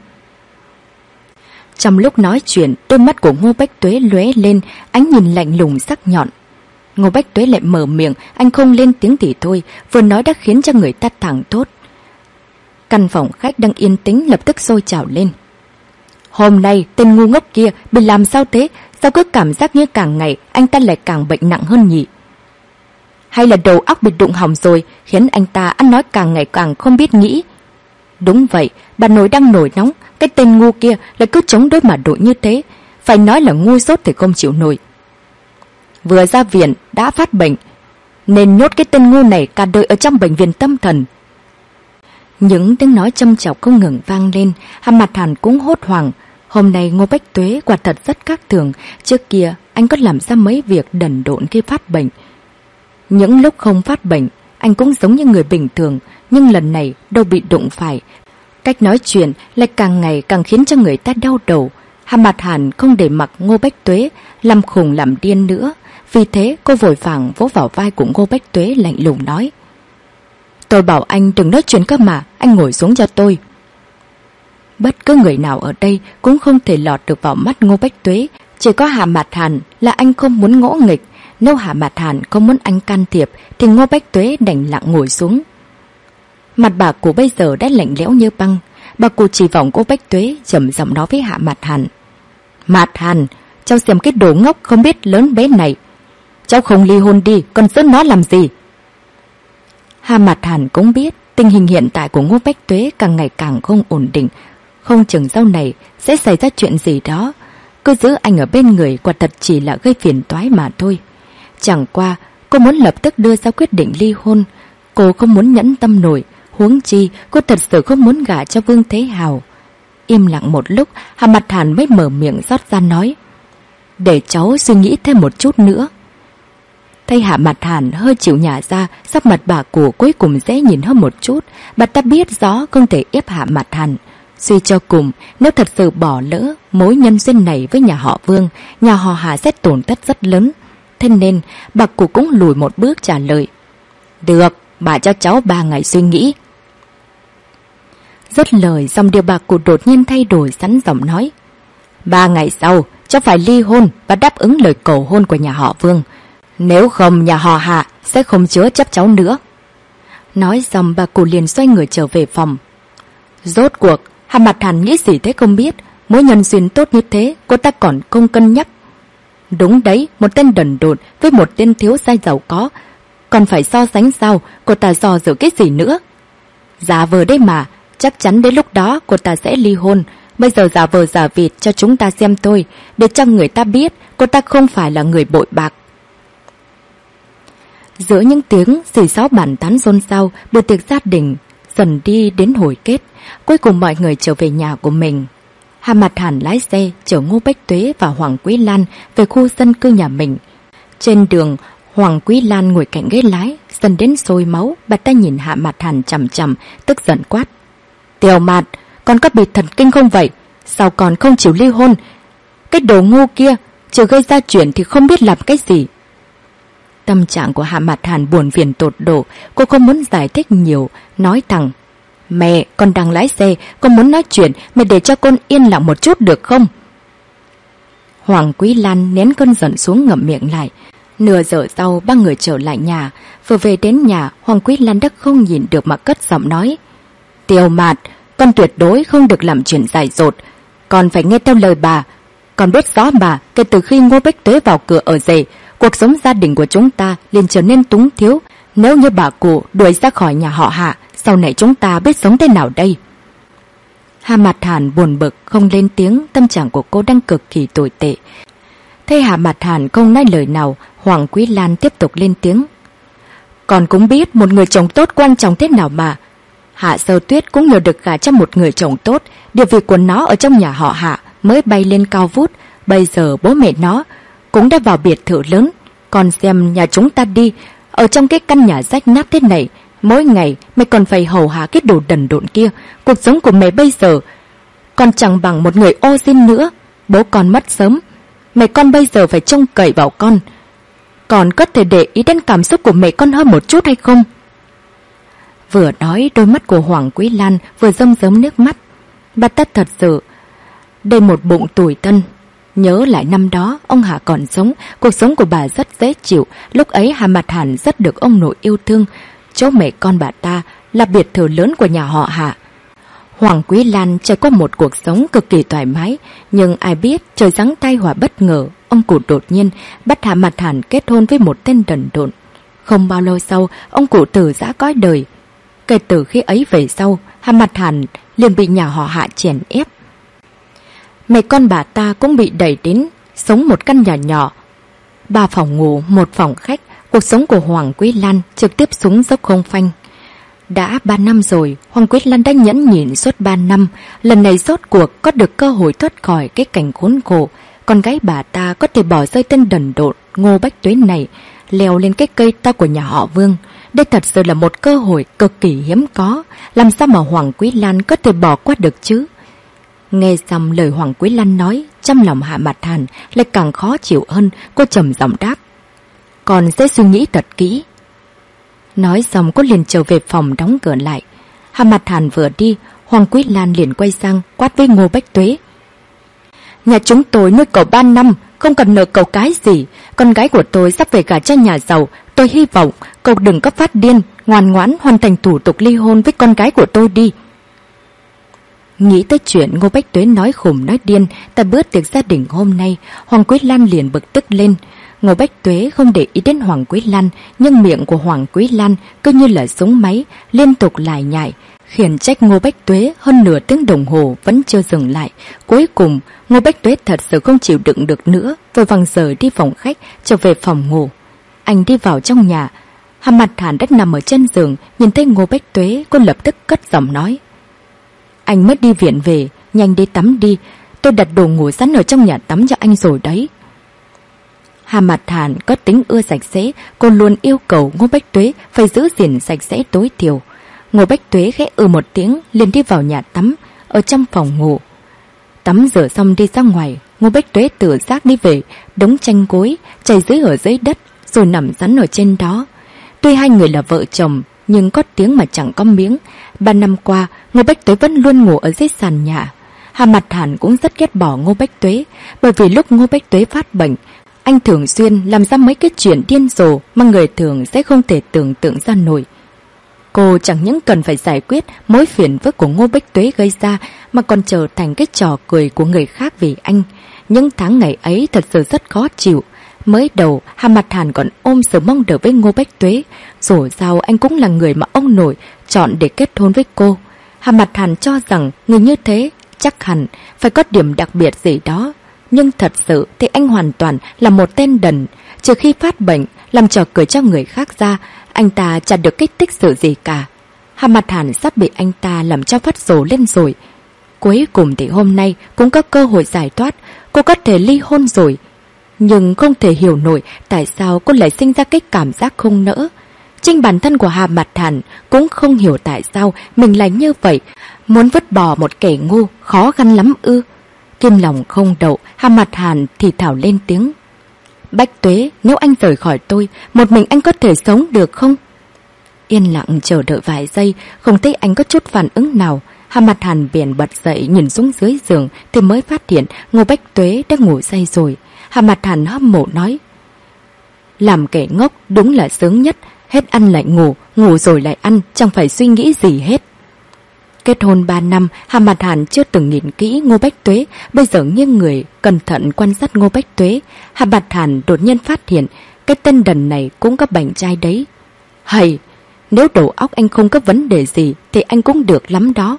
Trong lúc nói chuyện, đôi mắt của Ngô Bách Tuế lóe lên, ánh nhìn lạnh lùng sắc nhọn. Ngô Bách Tuế lại mở miệng, anh không lên tiếng thì thôi, vừa nói đã khiến cho người ta thẳng thốt. Căn phòng khách đang yên tĩnh lập tức sôi trào lên. Hôm nay tên ngu ngốc kia bị làm sao thế? Sao cứ cảm giác như càng ngày anh ta lại càng bệnh nặng hơn nhỉ? Hay là đầu óc bị đụng hỏng rồi, khiến anh ta ăn nói càng ngày càng không biết nghĩ? Đúng vậy, bà nội đang nổi nóng, cái tên ngu kia lại cứ chống đối mà đội như thế, phải nói là ngu dốt thì không chịu nổi. Vừa ra viện đã phát bệnh, nên nhốt cái tên ngu này cả đời ở trong bệnh viện tâm thần. Những tiếng nói châm chọc không ngừng vang lên, Hà Mặt Hàn cũng hốt hoảng. Hôm nay Ngô Bách Tuế quả thật rất khác thường. Trước kia anh có làm ra mấy việc đần độn khi phát bệnh. Những lúc không phát bệnh, anh cũng giống như người bình thường, nhưng lần này đâu bị đụng phải. Cách nói chuyện lại càng ngày càng khiến cho người ta đau đầu. Hà Mặt Hàn không để mặc Ngô Bách Tuế làm khùng làm điên nữa. Vì thế cô vội vàng vỗ vào vai của Ngô Bách Tuế lạnh lùng nói. Tôi bảo anh đừng nói chuyện cơ mà, anh ngồi xuống cho tôi. Bất cứ người nào ở đây cũng không thể lọt được vào mắt Ngô Bách Tuế. Chỉ có Hà Mặt Hàn là anh không muốn ngỗ nghịch. Nếu Hà Mặt Hàn không muốn anh can thiệp thì Ngô Bách Tuế đành lặng ngồi xuống. Mặt bà cụ bây giờ đã lạnh lẽo như băng. Bà cụ chỉ vào Ngô Bách Tuế trầm giọng nói với Hạ Mặt Hàn. Mặt Hàn, cháu xem cái đồ ngốc không biết lớn bé này. Cháu không ly hôn đi, còn giữ nó làm gì? Hà Mặt Hàn cũng biết tình hình hiện tại của Ngô Bách Tuế càng ngày càng không ổn định. Không chừng sau này sẽ xảy ra chuyện gì đó. Cứ giữ anh ở bên người quả thật chỉ là gây phiền toái mà thôi. Chẳng qua cô muốn lập tức đưa ra quyết định ly hôn. Cô không muốn nhẫn tâm nổi. Huống chi cô thật sự không muốn gả cho Vương Thế Hào. Im lặng một lúc, Hà Mặt Hàn mới mở miệng rót ra nói. Để cháu suy nghĩ thêm một chút nữa. Thấy Hạ Mặt Hàn hơi chịu nhả ra, sắc mặt bà cụ cuối cùng dễ nhìn hơn một chút. Bà ta biết rõ không thể ép Hạ Mặt Hàn. Suy cho cùng, nếu thật sự bỏ lỡ mối nhân duyên này với nhà họ Vương, nhà họ Hà sẽ tổn thất rất lớn. Thế nên bà cụ cũng lùi một bước trả lời. Được, bà cho cháu ba ngày suy nghĩ. Dứt lời, dòng điệu bà cụ đột nhiên thay đổi, sẵn giọng nói. Ba ngày sau, cháu phải ly hôn và đáp ứng lời cầu hôn của nhà họ Vương. Nếu không, nhà họ Hạ sẽ không chứa chấp cháu nữa. Nói xong bà cụ liền xoay người trở về phòng. Rốt cuộc, Hà Mặt Hàn nghĩ gì thế không biết. Mối nhân duyên tốt như thế, cô ta còn không cân nhắc. Đúng đấy, một tên đần độn với một tên thiếu gia giàu có. Còn phải so sánh sao, cô ta dò dự cái gì nữa? Giả vờ đấy mà, chắc chắn đến lúc đó cô ta sẽ ly hôn. Bây giờ giả vờ giả vịt cho chúng ta xem thôi, để cho người ta biết cô ta không phải là người bội bạc. Giữa những tiếng xì xáo bàn tán xôn xao, bữa tiệc gia đình dần đi đến hồi kết. Cuối cùng mọi người trở về nhà của mình. Hà Mặt Hàn lái xe chở Ngô Bách Tuế và Hoàng Quý Lan về khu dân cư nhà mình. Trên đường, Hoàng Quý Lan ngồi cạnh ghế lái, dần đến sôi máu, bà ta nhìn Hạ Mặt Hàn chằm chằm, tức giận quát: Tiểu Mạt, con có bị thần kinh không vậy? Sao còn không chịu ly hôn? Cái đồ ngu kia, chưa gây ra chuyện thì không biết làm cái gì. Tâm trạng của Hạ Mặt Hàn buồn phiền tột độ, cô không muốn giải thích nhiều, nói thẳng: Mẹ, con đang lái xe, con muốn nói chuyện, mẹ để cho con yên lặng một chút được không? Hoàng Quý Lan nén cơn giận xuống, ngậm miệng lại. Nửa giờ sau, ba người trở lại nhà. Vừa về đến nhà, Hoàng Quý Lan đã không nhìn được mà cất giọng nói: Tiểu Mạt, con tuyệt đối không được làm chuyện dại dột. Con phải nghe theo lời bà. Con biết rõ mà, kể từ khi Ngô Bách Tuế vào cửa ở rể, cuộc sống gia đình của chúng ta liền trở nên túng thiếu. Nếu như bà cụ đuổi ra khỏi nhà họ Hạ, sau này chúng ta biết sống thế nào đây? Hà Mặt Hàn buồn bực không lên tiếng, tâm trạng của cô đang cực kỳ tồi tệ. Thấy Hà Mặt Hàn không nói lời nào, Hoàng Quý Lan tiếp tục lên tiếng: Con cũng biết một người chồng tốt quan trọng thế nào mà. Hạ Sơ Tuyết cũng nhờ được gả cho một người chồng tốt, địa vị của nó ở trong nhà họ Hạ mới bay lên cao vút. Bây giờ bố mẹ nó cũng đã vào biệt thự lớn. Con xem nhà chúng ta đi, ở trong cái căn nhà rách nát thế này, mỗi ngày mẹ còn phải hầu hạ cái đồ đần độn kia. Cuộc sống của mẹ bây giờ còn chẳng bằng một người ô xin nữa. Bố con mất sớm, mẹ con bây giờ phải trông cậy vào con. Còn có thể để ý đến cảm xúc của mẹ con hơn một chút hay không? Vừa nói, đôi mắt của Hoàng Quý Lan vừa rơm rớm nước mắt. Bà ta thật sự đầy một bụng tủi thân. Nhớ lại năm đó ông Hạ còn sống, cuộc sống của bà rất dễ chịu. Lúc ấy Hà Mặt Hàn rất được ông nội yêu thương. Chỗ mẹ con bà ta là biệt thự lớn của nhà họ Hạ. Hoàng Quý Lan trải qua một cuộc sống cực kỳ thoải mái. Nhưng ai biết trời giáng tai họa bất ngờ, ông cụ đột nhiên bắt Hà Mặt Hàn kết hôn với một tên đần độn. Không bao lâu sau, ông cụ từ giã cõi đời. Kể từ khi ấy về sau, Hà Mặt Hàn liền bị nhà họ Hạ chèn ép. Mẹ con bà ta cũng bị đẩy đến sống một căn nhà nhỏ, ba phòng ngủ, một phòng khách. Cuộc sống của Hoàng Quý Lan trực tiếp xuống dốc không phanh. Đã ba năm rồi, Hoàng Quý Lan đã nhẫn nhịn suốt ba năm. Lần này rốt cuộc có được cơ hội thoát khỏi cái cảnh khốn khổ. Con gái bà ta có thể bỏ rơi tên đần độn Ngô Bách Tuế này, leo lên cái cây to của nhà họ Vương. Đây thật sự là một cơ hội cực kỳ hiếm có. Làm sao mà Hoàng Quý Lan có thể bỏ qua được chứ? Nghe xong lời Hoàng Quý Lan nói, trong lòng Hạ Mặt Hàn lại càng khó chịu hơn. Cô trầm giọng đáp: Con sẽ suy nghĩ thật kỹ. Nói xong cô liền trở về phòng đóng cửa lại. Hạ Mặt Hàn vừa đi, Hoàng Quý Lan liền quay sang quát với Ngô Bách Tuế: Nhà chúng tôi nuôi cậu ba năm, không cần nợ cậu cái gì. Con gái của tôi sắp về gả cho nhà giàu. Tôi hy vọng cậu đừng có phát điên, ngoan ngoãn hoàn thành thủ tục ly hôn với con gái của tôi đi. Nghĩ tới chuyện Ngô Bách Tuế nói khùng nói điên tại bữa tiệc gia đình hôm nay, Hoàng Quý Lan liền bực tức lên. Ngô Bách Tuế không để ý đến Hoàng Quý Lan, nhưng miệng của Hoàng Quý Lan cứ như là súng máy, liên tục lải nhải, khiển trách Ngô Bách Tuế hơn nửa tiếng đồng hồ vẫn chưa dừng lại. Cuối cùng, Ngô Bách Tuế thật sự không chịu đựng được nữa, vội vàng rời đi phòng khách, trở về phòng ngủ. Anh đi vào trong nhà, Hà Mặt Hàn đã nằm ở trên giường, nhìn thấy Ngô Bách Tuế, cô lập tức cất giọng nói: Anh mới đi viện về, nhanh đi tắm đi. Tôi đặt đồ ngủ sẵn ở trong nhà tắm cho anh rồi đấy. Hà Mặt Hàn có tính ưa sạch sẽ, cô luôn yêu cầu Ngô Bách Tuế phải giữ gìn sạch sẽ tối thiểu. Ngô Bách Tuế khẽ ừ một tiếng, liền đi vào nhà tắm, ở trong phòng ngủ. Tắm rửa xong đi ra ngoài, Ngô Bách Tuế tự giác đi về đống chanh gối chảy dưới ở dưới đất, rồi nằm rắn ở trên đó. Tuy hai người là vợ chồng, nhưng có tiếng mà chẳng có miếng. Ba năm qua, Ngô Bách Tuế vẫn luôn ngủ ở dưới sàn nhà. Hà Mặt Hàn cũng rất ghét bỏ Ngô Bách Tuế, bởi vì lúc Ngô Bách Tuế phát bệnh, anh thường xuyên làm ra mấy cái chuyện điên rồ mà người thường sẽ không thể tưởng tượng ra nổi. Cô chẳng những cần phải giải quyết mối phiền phức của Ngô Bách Tuế gây ra, mà còn trở thành cái trò cười của người khác vì anh. Những tháng ngày ấy thật sự rất khó chịu. Mới đầu, Hà Mặt Hàn còn ôm sự mong đợi với Ngô Bách Tuế, dù sao anh cũng là người mà ông nội chọn để kết hôn với cô. Hà Mặt Hàn cho rằng người như thế chắc hẳn phải có điểm đặc biệt gì đó. Nhưng thật sự thì anh hoàn toàn là một tên đần. Trừ khi phát bệnh làm trò cười cho người khác ra, anh ta chẳng được kích thích sự gì cả. Hà Mặt Hàn sắp bị anh ta làm cho phát rồ lên rồi. Cuối cùng thì hôm nay cũng có cơ hội giải thoát, cô có thể ly hôn rồi. Nhưng không thể hiểu nổi tại sao cô lại sinh ra cái cảm giác không nỡ. Chính bản thân của Hà Mặt Hàn cũng không hiểu tại sao mình lại như vậy, muốn vứt bỏ một kẻ ngu khó khăn lắm ư. Kim lòng không đậu, Hà Mặt Hàn thì thào lên tiếng. Bách Tuế, nếu anh rời khỏi tôi, một mình anh có thể sống được không? Yên lặng chờ đợi vài giây, không thấy anh có chút phản ứng nào. Hà Mặt Hàn bèn bật dậy nhìn xuống dưới giường thì mới phát hiện Ngô Bách Tuế đã ngủ say rồi. Hà Mặt Hàn hâm mộ nói. Làm kẻ ngốc đúng là sướng nhất, hết ăn lại ngủ, ngủ rồi lại ăn, chẳng phải suy nghĩ gì hết. Kết hôn ba năm, Hà Mặt Hàn chưa từng nhìn kỹ Ngô Bách Tuế, bây giờ nghiêng người cẩn thận quan sát Ngô Bách Tuế. Hà Mặt Hàn đột nhiên phát hiện cái tên đần này cũng có bảnh trai đấy. Hầy, nếu đầu óc anh không có vấn đề gì thì anh cũng được lắm đó.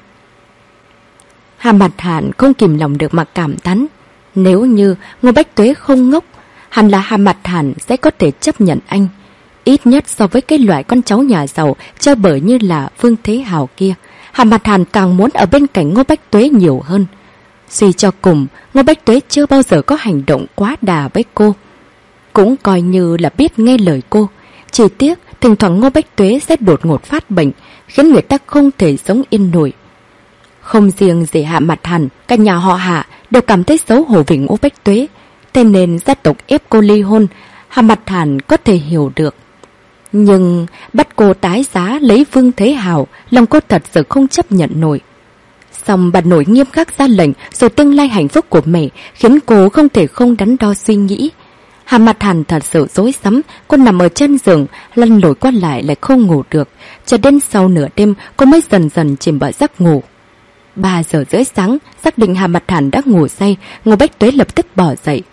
Hà Mặt Hàn không kìm lòng được mà cảm thán. Nếu như Ngô Bách Tuế không ngốc, hẳn là Hà Mặt Hàn sẽ có thể chấp nhận anh. Ít nhất so với cái loại con cháu nhà giàu chơi bời như là Vương Thế Hào kia, Hà Mặt Hàn càng muốn ở bên cạnh Ngô Bách Tuế nhiều hơn. Suy cho cùng, Ngô Bách Tuế chưa bao giờ có hành động quá đà với cô. Cũng coi như là biết nghe lời cô. Chỉ tiếc, thỉnh thoảng Ngô Bách Tuế sẽ đột ngột phát bệnh, khiến người ta không thể sống yên nổi. Không riêng gì Hà Mặt Hàn, cả nhà họ Hạ đều cảm thấy xấu hổ vì Ngô Bách Tuế. Thế nên gia tộc ép cô ly hôn, Hà Mặt Hàn có thể hiểu được. Nhưng bắt cô tái giá lấy Vương Thế Hào, lòng cô thật sự không chấp nhận nổi. Xong bà nội nghiêm khắc ra lệnh rồi tương lai hạnh phúc của mẹ khiến cô không thể không đắn đo suy nghĩ. Hà Mặt Hàn thật sự rối rắm, cô nằm ở trên giường, lăn lội qua lại lại không ngủ được. Cho đến sau nửa đêm cô mới dần dần chìm vào giấc ngủ. Ba giờ rưỡi sáng, xác định Hà Mặt Hàn đã ngủ say, Ngô Bách Tuế lập tức bỏ dậy.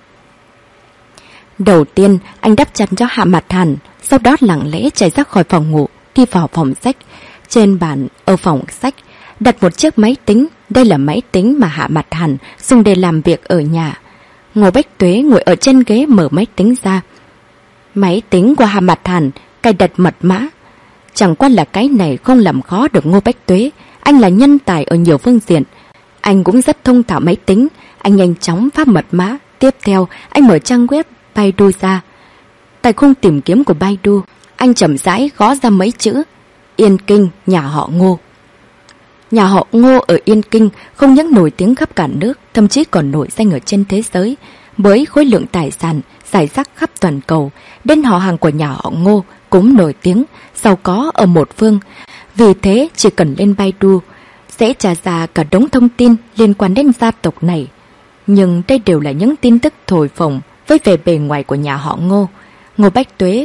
Đầu tiên, anh đắp chăn cho Hà Mặt Hàn, sau đó lặng lẽ chạy ra khỏi phòng ngủ, đi vào phòng sách. Trên bàn, ở phòng sách, đặt một chiếc máy tính. Đây là máy tính mà Hà Mặt Hàn dùng để làm việc ở nhà. Ngô Bách Tuế ngồi ở trên ghế mở máy tính ra. Máy tính của Hà Mặt Hàn cài đặt mật mã. Chẳng qua là cái này không làm khó được Ngô Bách Tuế. Anh là nhân tài ở nhiều phương diện. Anh cũng rất thông thạo máy tính. Anh nhanh chóng phá mật mã. Tiếp theo, anh mở trang web Baidu ra. Tại khung tìm kiếm của Baidu, anh chậm rãi gõ ra mấy chữ: Yên Kinh, nhà họ Ngô. Nhà họ Ngô ở Yên Kinh không những nổi tiếng khắp cả nước, thậm chí còn nổi danh ở trên thế giới, với khối lượng tài sản rải rác khắp toàn cầu. Đến họ hàng của nhà họ Ngô cũng nổi tiếng, giàu có ở một phương. Vì thế chỉ cần lên Baidu sẽ trả ra cả đống thông tin liên quan đến gia tộc này. Nhưng đây đều là những tin tức thổi phồng với vẻ bề ngoài của nhà họ Ngô. Ngô Bách Tuế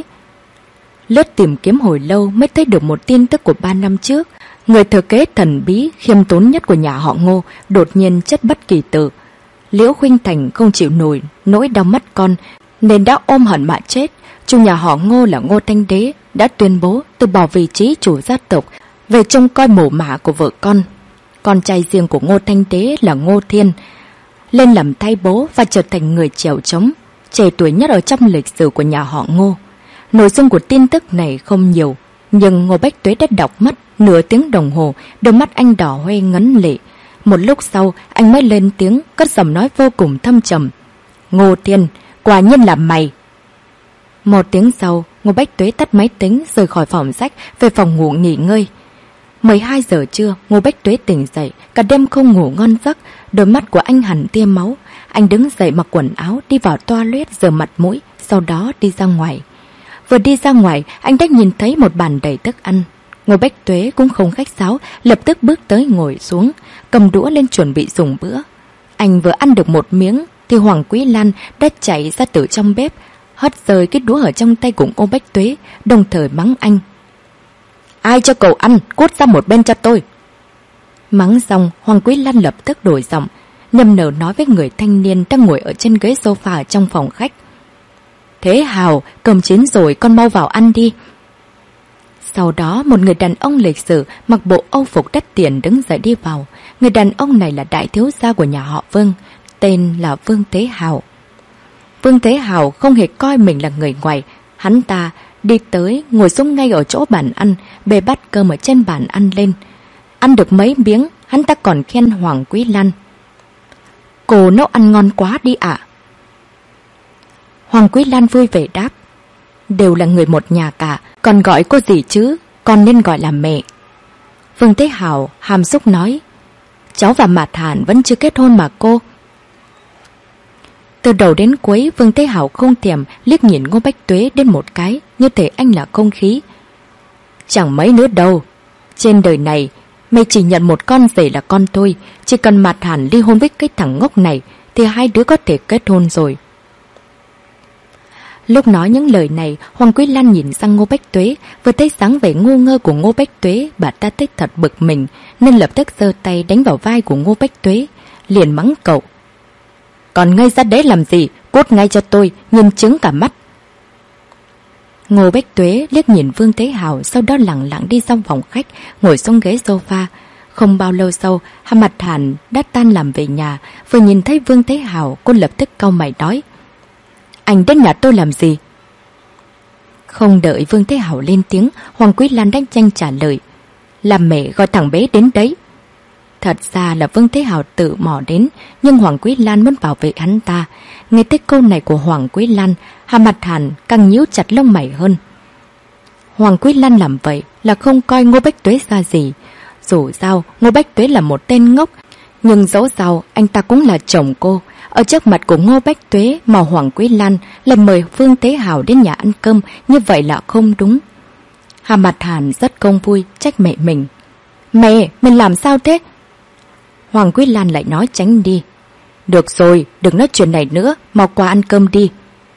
lướt tìm kiếm hồi lâu mới thấy được một tin tức của ba năm trước. Người thừa kế thần bí khiêm tốn nhất của nhà họ Ngô đột nhiên chết bất kỳ tử. Liễu Khuynh Thành không chịu nổi nỗi đau mất con nên đã ôm hận mà chết. Chủ nhà họ Ngô là Ngô Thanh Đế đã tuyên bố từ bỏ vị trí chủ gia tộc về trông coi mồ mả của vợ con. Con trai riêng của Ngô Thanh Đế là Ngô Thiên lên làm thay bố và trở thành người chèo trống, trẻ tuổi nhất ở trong lịch sử của nhà họ Ngô. Nội dung của tin tức này không nhiều, nhưng Ngô Bách Tuế đã đọc mất nửa tiếng đồng hồ, đôi mắt anh đỏ hoe ngấn lệ. Một lúc sau, anh mới lên tiếng, cất giọng nói vô cùng thâm trầm. Ngô Thiên, quả nhiên là mày. Một tiếng sau, Ngô Bách Tuế tắt máy tính rời khỏi phòng sách về phòng ngủ nghỉ ngơi. mười hai giờ trưa, Ngô Bách Tuế tỉnh dậy, cả đêm không ngủ ngon giấc, đôi mắt của anh hẳn tia máu. Anh đứng dậy mặc quần áo, đi vào toilet rửa mặt mũi, sau đó đi ra ngoài. Vừa đi ra ngoài, anh đã nhìn thấy một bàn đầy thức ăn. Ngô Bách Tuế cũng không khách sáo, lập tức bước tới ngồi xuống, cầm đũa lên chuẩn bị dùng bữa. Anh vừa ăn được một miếng, thì Hoàng Quý Lan đã chạy ra từ trong bếp, hất rơi cái đũa ở trong tay của Ngô Bách Tuế, đồng thời mắng anh. Ai cho cậu ăn, cút ra một bên cho tôi. Mắng xong, Hoàng Quý Lan lập tức đổi giọng, niềm nở nói với người thanh niên đang ngồi ở trên ghế sofa trong phòng khách. Thế Hào, cơm chín rồi, con mau vào ăn đi. Sau đó, một người đàn ông lịch sử mặc bộ âu phục đắt tiền đứng dậy đi vào. Người đàn ông này là đại thiếu gia của nhà họ Vương, tên là Vương Thế Hào. Vương Thế Hào không hề coi mình là người ngoài, Hắn ta đi tới, ngồi xuống ngay ở chỗ bàn ăn, bê bát cơm ở trên bàn ăn lên. Ăn được mấy miếng, hắn ta còn khen Hoàng Quý Lan. Cô nấu ăn ngon quá đi ạ. Hoàng Quý Lan vui vẻ đáp. Đều là người một nhà cả, còn gọi cô gì chứ, còn nên gọi là mẹ. Vương Thế Hào hàm xúc nói. Cháu và Mạt Hàn vẫn chưa kết hôn mà cô. Từ đầu đến cuối, Vương Thế Hào không thèm liếc nhìn Ngô Bách Tuế đến một cái, như thể anh là không khí. Chẳng mấy nữa đâu. Trên đời này, mày chỉ nhận một con rể là con tôi. Chỉ cần Mạt Hàn ly hôn với cái thằng ngốc này, thì hai đứa có thể kết hôn rồi. Lúc nói những lời này, Hoàng Quý Lan nhìn sang Ngô Bách Tuế, vừa thấy dáng vẻ ngu ngơ của Ngô Bách Tuế, bà ta thấy thật bực mình, nên lập tức giơ tay đánh vào vai của Ngô Bách Tuế, liền mắng cậu. Còn ngây ra đấy làm gì, cút ngay cho tôi, nhìn chứng cả mắt. Ngô Bách Tuế liếc nhìn Vương Thế Hào, sau đó lẳng lặng đi sang phòng khách, ngồi xuống ghế sofa. Không bao lâu sau, Hà Mạt Hàn đã tan làm về nhà, vừa nhìn thấy Vương Thế Hào, cô lập tức cau mày nói. Anh đến nhà tôi làm gì? Không đợi Vương Thế Hào lên tiếng, Hoàng Quý Lan đánh tranh trả lời. Làm mẹ gọi thằng bé đến đấy. Thật ra là Vương Thế Hào tự mò đến, nhưng Hoàng Quý Lan muốn bảo vệ hắn ta. Nghe tới câu này của Hoàng Quý Lan, Hà Mạt Hàn càng nhíu chặt lông mày hơn. Hoàng Quý Lan làm vậy là không coi Ngô Bách Tuế ra gì. Dù sao, Ngô Bách Tuế là một tên ngốc, nhưng dẫu sao anh ta cũng là chồng cô. Ở trước mặt của Ngô Bách Tuế mà Hoàng Quý Lan lại mời Vương Thế Hào đến nhà ăn cơm, như vậy là không đúng. Hà Mạt Hàn rất không vui, trách mẹ mình. Mẹ, mình làm sao thế? Hoàng Quý Lan lại nói tránh đi. Được rồi, đừng nói chuyện này nữa, mau qua ăn cơm đi.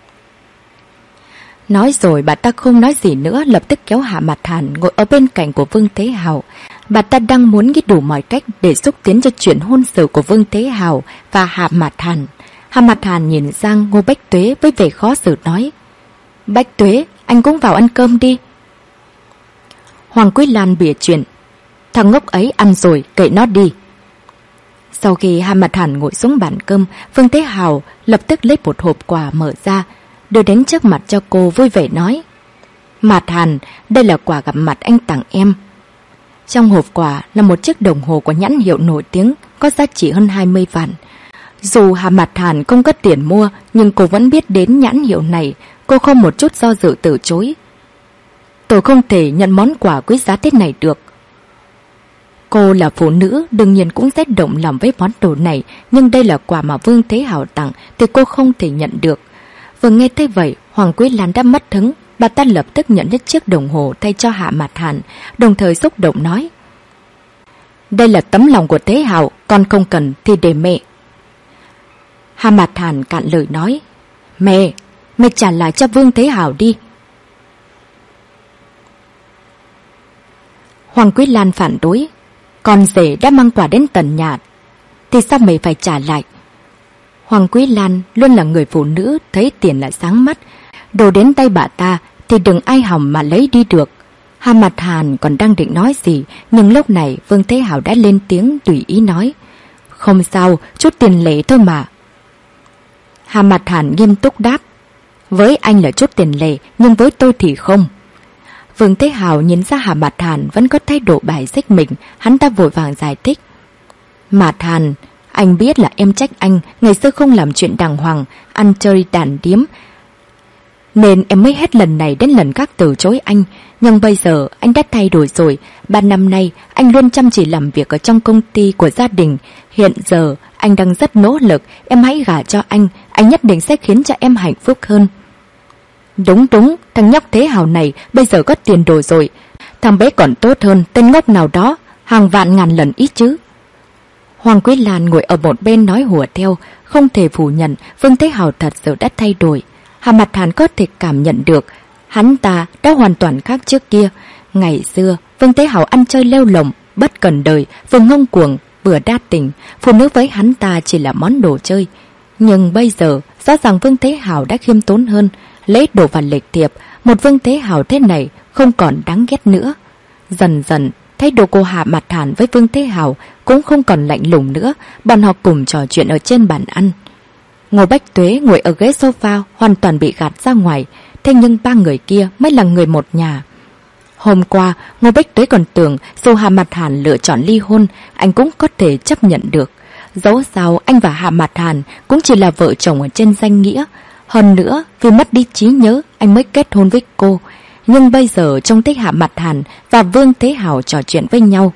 Nói rồi bà ta không nói gì nữa, lập tức kéo Hà Mạt Hàn ngồi ở bên cạnh của Vương Thế Hào. Bà ta đang muốn nghĩ đủ mọi cách để xúc tiến cho chuyện hôn sự của Vương Thế Hào và Hà Mạt Hàn. Hà Mạt Hàn nhìn sang Ngô Bách Tuế với vẻ khó xử nói. Bách Tuế, anh cũng vào ăn cơm đi. Hoàng Quý Lan bịa chuyện. Thằng ngốc ấy ăn rồi, kệ nó đi. Sau khi Hà Mạt Hàn ngồi xuống bàn cơm, Vương Thế Hào lập tức lấy một hộp quà mở ra, đưa đến trước mặt cho cô vui vẻ nói. Mạt Hàn, đây là quà gặp mặt anh tặng em. Trong hộp quà là một chiếc đồng hồ của nhãn hiệu nổi tiếng, có giá trị hơn hai mươi vạn. Dù Hà Mạt Hàn không có tiền mua, nhưng cô vẫn biết đến nhãn hiệu này, cô không một chút do dự từ chối. Tôi không thể nhận món quà quý giá thế này được. Cô là phụ nữ, đương nhiên cũng sẽ động lòng với món đồ này, nhưng đây là quà mà Vương Thế Hào tặng thì cô không thể nhận được. Vừa nghe thấy vậy, Hoàng Quý Lan đã mất hứng, bà ta lập tức nhận lấy chiếc đồng hồ thay cho Hà Mạt Hàn, đồng thời xúc động nói. Đây là tấm lòng của Thế Hào, con không cần thì để mẹ. Hà Mạt Hàn cạn lời nói. Mẹ, mẹ trả lại cho Vương Thế Hào đi. Hoàng Quý Lan phản đối. Con rể đã mang quà đến tận nhà, thì sao mày phải trả lại? Hoàng Quý Lan luôn là người phụ nữ thấy tiền là sáng mắt. Đồ đến tay bà ta thì đừng ai hỏng mà lấy đi được. Hà Mạt Hàn còn đang định nói gì, nhưng lúc này Vương Thế Hào đã lên tiếng tùy ý nói. Không sao, chút tiền lẻ thôi mà. Hà Mạt Hàn nghiêm túc đáp. Với anh là chút tiền lẻ, nhưng với tôi thì không. Vương Thế Hào nhìn ra Hà Mạt Hàn vẫn có thái độ bài xích mình, hắn ta vội vàng giải thích. Mạt Hàn, anh biết là em trách anh ngày xưa không làm chuyện đàng hoàng, ăn chơi đàn điếm, nên em mới hết lần này đến lần khác từ chối anh. Nhưng bây giờ anh đã thay đổi rồi. Ba năm nay anh luôn chăm chỉ làm việc ở trong công ty của gia đình. Hiện giờ anh đang rất nỗ lực. Em hãy gả cho anh, anh nhất định sẽ khiến cho em hạnh phúc hơn. Đúng đúng, thằng nhóc Thế Hào này bây giờ có tiền đồ rồi. Thằng bé còn tốt hơn tên ngốc nào đó, hàng vạn ngàn lần ít chứ. Hoàng Quý Lan ngồi ở một bên nói hùa theo. Không thể phủ nhận Vương Thế Hào thật sự đã thay đổi. Hà Mạt Hàn có thể cảm nhận được hắn ta đã hoàn toàn khác trước kia. Ngày xưa Vương Thế Hào ăn chơi lêu lổng, bất cần đời, vừa ngông cuồng vừa đa tình, phụ nữ với hắn ta chỉ là món đồ chơi. Nhưng bây giờ rõ ràng Vương Thế Hào đã khiêm tốn hơn, lấy đồ vào lịch thiệp. Một Vương Thế Hào thế này không còn đáng ghét nữa. Dần dần thái độ của Hà Mạt Hàn với Vương Thế Hào cũng không còn lạnh lùng nữa. Bọn họ cùng trò chuyện ở trên bàn ăn. Ngô Bách Tuế ngồi ở ghế sofa hoàn toàn bị gạt ra ngoài. thế nhưng ba người kia mới là người một nhà. Hôm qua, Ngô Bách Tuế còn tưởng dù Hạ Mạt Hàn lựa chọn ly hôn, anh cũng có thể chấp nhận được. Dẫu sao anh và Hạ Mạt Hàn cũng chỉ là vợ chồng ở trên danh nghĩa. Hơn nữa, vì mất đi trí nhớ, anh mới kết hôn với cô. Nhưng bây giờ trông thấy Hạ Mạt Hàn và Vương Thế Hào trò chuyện với nhau,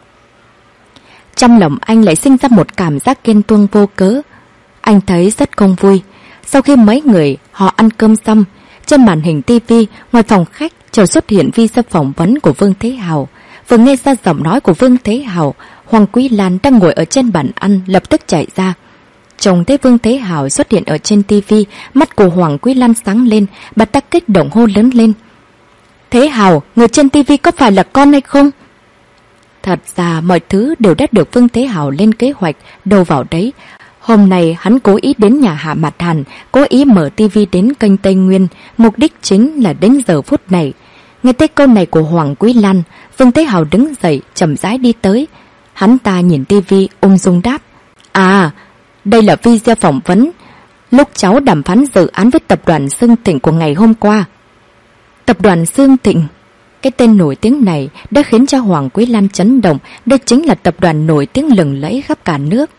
trong lòng anh lại sinh ra một cảm giác ghen tuông vô cớ. Anh thấy rất không vui. Sau khi mấy người họ ăn cơm xong, trên màn hình tivi ngoài phòng khách chợt xuất hiện video phỏng vấn của Vương Thế Hào. Vừa nghe ra giọng nói của Vương Thế Hào, Hoàng Quý Lan đang ngồi ở trên bàn ăn lập tức chạy ra. Trông thấy Vương Thế Hào xuất hiện ở trên tivi, mắt của Hoàng Quý Lan sáng lên, bà ta kích động hô lớn lên: Thế Hào, người trên tivi có phải là con hay không? Thật ra mọi thứ đều đã được Vương Thế Hào lên kế hoạch, đâu vào đấy. Hôm nay hắn cố ý đến nhà Hạ Mạt Hàn, cố ý mở tivi đến kênh Tây Nguyên, mục đích chính là đến giờ phút này. Nghe tới câu này của Hoàng Quý Lan, Vương Thế Hào đứng dậy, chậm rãi đi tới. Hắn ta nhìn tivi ung dung đáp: À, đây là video phỏng vấn lúc cháu đàm phán dự án với tập đoàn Xương Thịnh của ngày hôm qua. Tập đoàn Xương Thịnh, cái tên nổi tiếng này đã khiến cho Hoàng Quý Lan chấn động. Đây chính là tập đoàn nổi tiếng lừng lẫy khắp cả nước,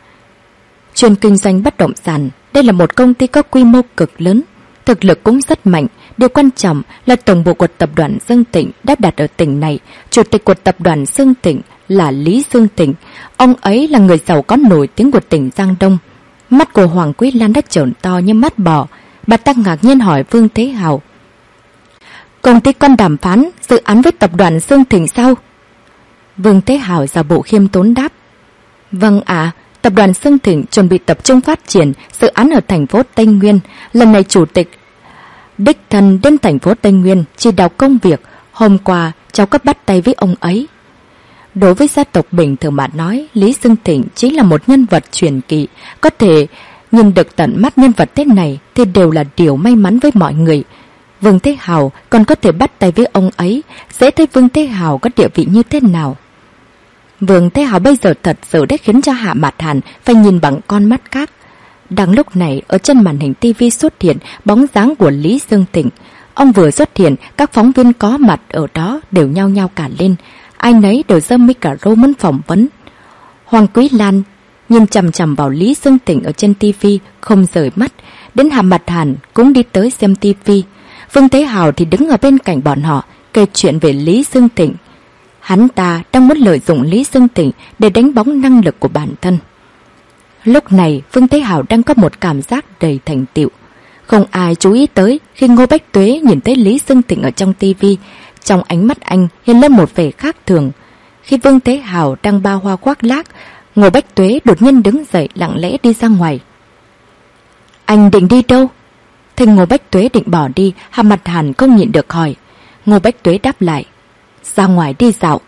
chuyên kinh doanh bất động sản. Đây là một công ty có quy mô cực lớn, thực lực cũng rất mạnh. Điều quan trọng là tổng bộ của tập đoàn Xương Thịnh đã đặt ở tỉnh này. Chủ tịch của tập đoàn Xương Thịnh là Lý Xương Thịnh. Ông ấy là người giàu có nổi tiếng của tỉnh Giang Đông. Mắt của Hoàng Quý Lan đã trợn to như mắt bò. Bà ta ngạc nhiên hỏi Vương Thế Hào: Công ty con đàm phán dự án với tập đoàn Xương Thịnh sao? Vương Thế Hào giả bộ khiêm tốn đáp: Vâng ạ, à, tập đoàn Xương Thịnh chuẩn bị tập trung phát triển dự án ở thành phố Tây Nguyên. Lần này chủ tịch đích thân đến thành phố Tây Nguyên chỉ đạo công việc. Hôm qua cháu có bắt tay với ông ấy. Đối với gia tộc bình thường mà nói, Lý Xương Thịnh chính là một nhân vật truyền kỳ. Có thể nhìn được tận mắt nhân vật thế này thì đều là điều may mắn với mọi người. Vương Thế Hào còn có thể bắt tay với ông ấy, dễ thấy Vương Thế Hào có địa vị như thế nào. Vương Thế Hào bây giờ thật sự đã khiến cho Hạ Mạt Hàn phải nhìn bằng con mắt khác. Đang lúc này, ở trên màn hình tivi xuất hiện bóng dáng của Lý Xương Thịnh. Ông vừa xuất hiện, các phóng viên có mặt ở đó đều nhao nhao cả lên. Ai nấy đều giơ micro muốn phỏng vấn. Hoàng Quý Lan nhìn chằm chằm vào Lý Xương Thịnh ở trên tivi không rời mắt. Đến Hạ Mạt Hàn cũng đi tới xem tivi. Vương Thế Hào thì đứng ở bên cạnh bọn họ kể chuyện về Lý Xương Thịnh. Hắn ta đang muốn lợi dụng Lý Xương Thịnh để đánh bóng năng lực của bản thân. Lúc này Vương Thế Hào đang có một cảm giác đầy thành tựu. Không ai chú ý tới khi Ngô Bách Tuế nhìn thấy Lý Xương Thịnh ở trong tivi. Trong ánh mắt anh hiện lên một vẻ khác thường. Khi Vương Thế Hào đang ba hoa khoác lác, Ngô Bách Tuế đột nhiên đứng dậy lặng lẽ đi ra ngoài. Anh định đi đâu? Thì Ngô Bách Tuế định bỏ đi, Hạ Mạt Hàn không nhịn được hỏi. Ngô Bách Tuế đáp lại: Ra ngoài đi dạo.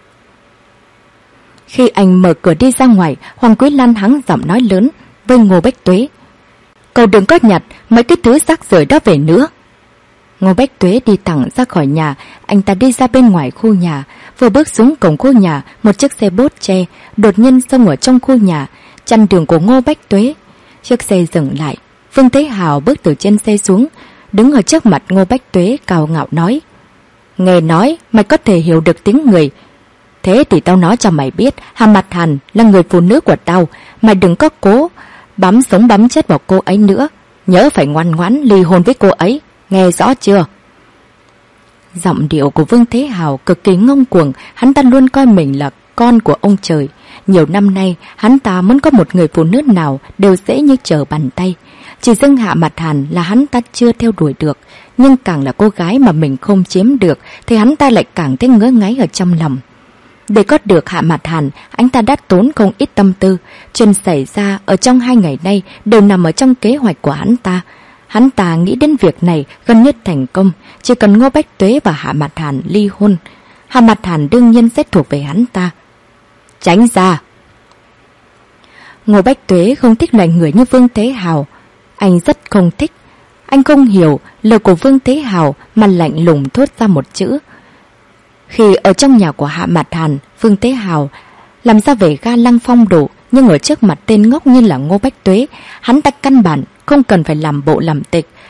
Khi anh mở cửa đi ra ngoài, Hoàng Quý Lan hắng giọng nói lớn với Ngô Bách Tuế: Cậu đừng có nhặt mấy cái thứ rác rưởi đó về nữa. Ngô Bách Tuế đi thẳng ra khỏi nhà. Anh ta đi ra bên ngoài khu nhà. Vừa bước xuống cổng khu nhà, một chiếc xe bốt tre đột nhiên xông ở trong khu nhà, chặn đường của Ngô Bách Tuế. Chiếc xe dừng lại. Vương Thế Hào bước từ trên xe xuống, đứng ở trước mặt Ngô Bách Tuế cao ngạo nói: Nghe nói mày có thể hiểu được tiếng người. Thế thì tao nói cho mày biết, Hạ Mạt Hàn là người phụ nữ của tao. Mày đừng có cố bám sống bám chết vào cô ấy nữa. Nhớ phải ngoan ngoãn ly hôn với cô ấy, nghe rõ chưa? Giọng điệu của Vương Thế Hào cực kỳ ngông cuồng. Hắn ta luôn coi mình là con của ông trời. Nhiều năm nay hắn ta muốn có một người phụ nữ nào đều dễ như trở bàn tay. Chỉ riêng Hạ Mạt Hàn là hắn ta chưa theo đuổi được. Nhưng càng là cô gái mà mình không chiếm được thì hắn ta lại càng thấy ngứa ngáy ở trong lòng. Để có được Hạ Mạt Hàn, anh ta đã tốn không ít tâm tư. Chuyện xảy ra ở trong hai ngày nay đều nằm ở trong kế hoạch của hắn ta. Hắn ta nghĩ đến việc này gần như thành công. Chỉ cần Ngô Bách Tuế và Hạ Mạt Hàn ly hôn, Hạ Mạt Hàn đương nhiên sẽ thuộc về hắn ta. Tránh ra! Ngô Bách Tuế không thích loại người như Vương Thế Hào. Anh rất không thích. Anh không hiểu lời của Vương Thế Hào mà lạnh lùng thốt ra một chữ. Khi ở trong nhà của Hạ Mạt Hàn, Vương Thế Hào làm ra vẻ ga lăng phong độ, nhưng ở trước mặt tên ngốc như là Ngô Bách Tuế, hắn ta căn bản không cần phải làm bộ làm tịch.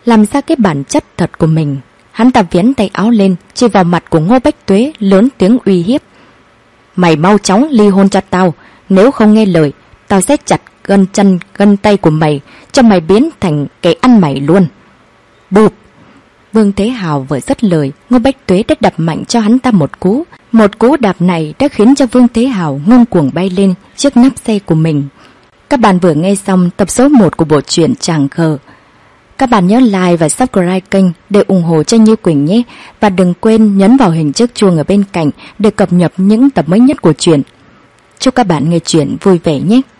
làm ra cái bản chất thật của mình. Hắn ta vén tay áo lên, chỉ vào mặt của Ngô Bách Tuế, lớn tiếng uy hiếp. Mày mau chóng ly hôn cho tao, nếu không nghe lời, tao sẽ chặt gân chân gân tay của mày, cho mày biến thành kẻ ăn mày luôn. Bụp! Vương Thế Hào vừa dứt lời, Ngô Bách Tuế đã đập mạnh cho hắn ta một cú. Một cú đạp này đã khiến cho Vương Thế Hào ngông cuồng bay lên chiếc nắp xe của mình. Các bạn vừa nghe xong tập số một của bộ truyện Chàng Khờ. Các bạn nhớ like và subscribe kênh để ủng hộ cho Như Quỳnh nhé. Và đừng quên nhấn vào hình chiếc chuông ở bên cạnh để cập nhật những tập mới nhất của truyện. Chúc các bạn nghe truyện vui vẻ nhé.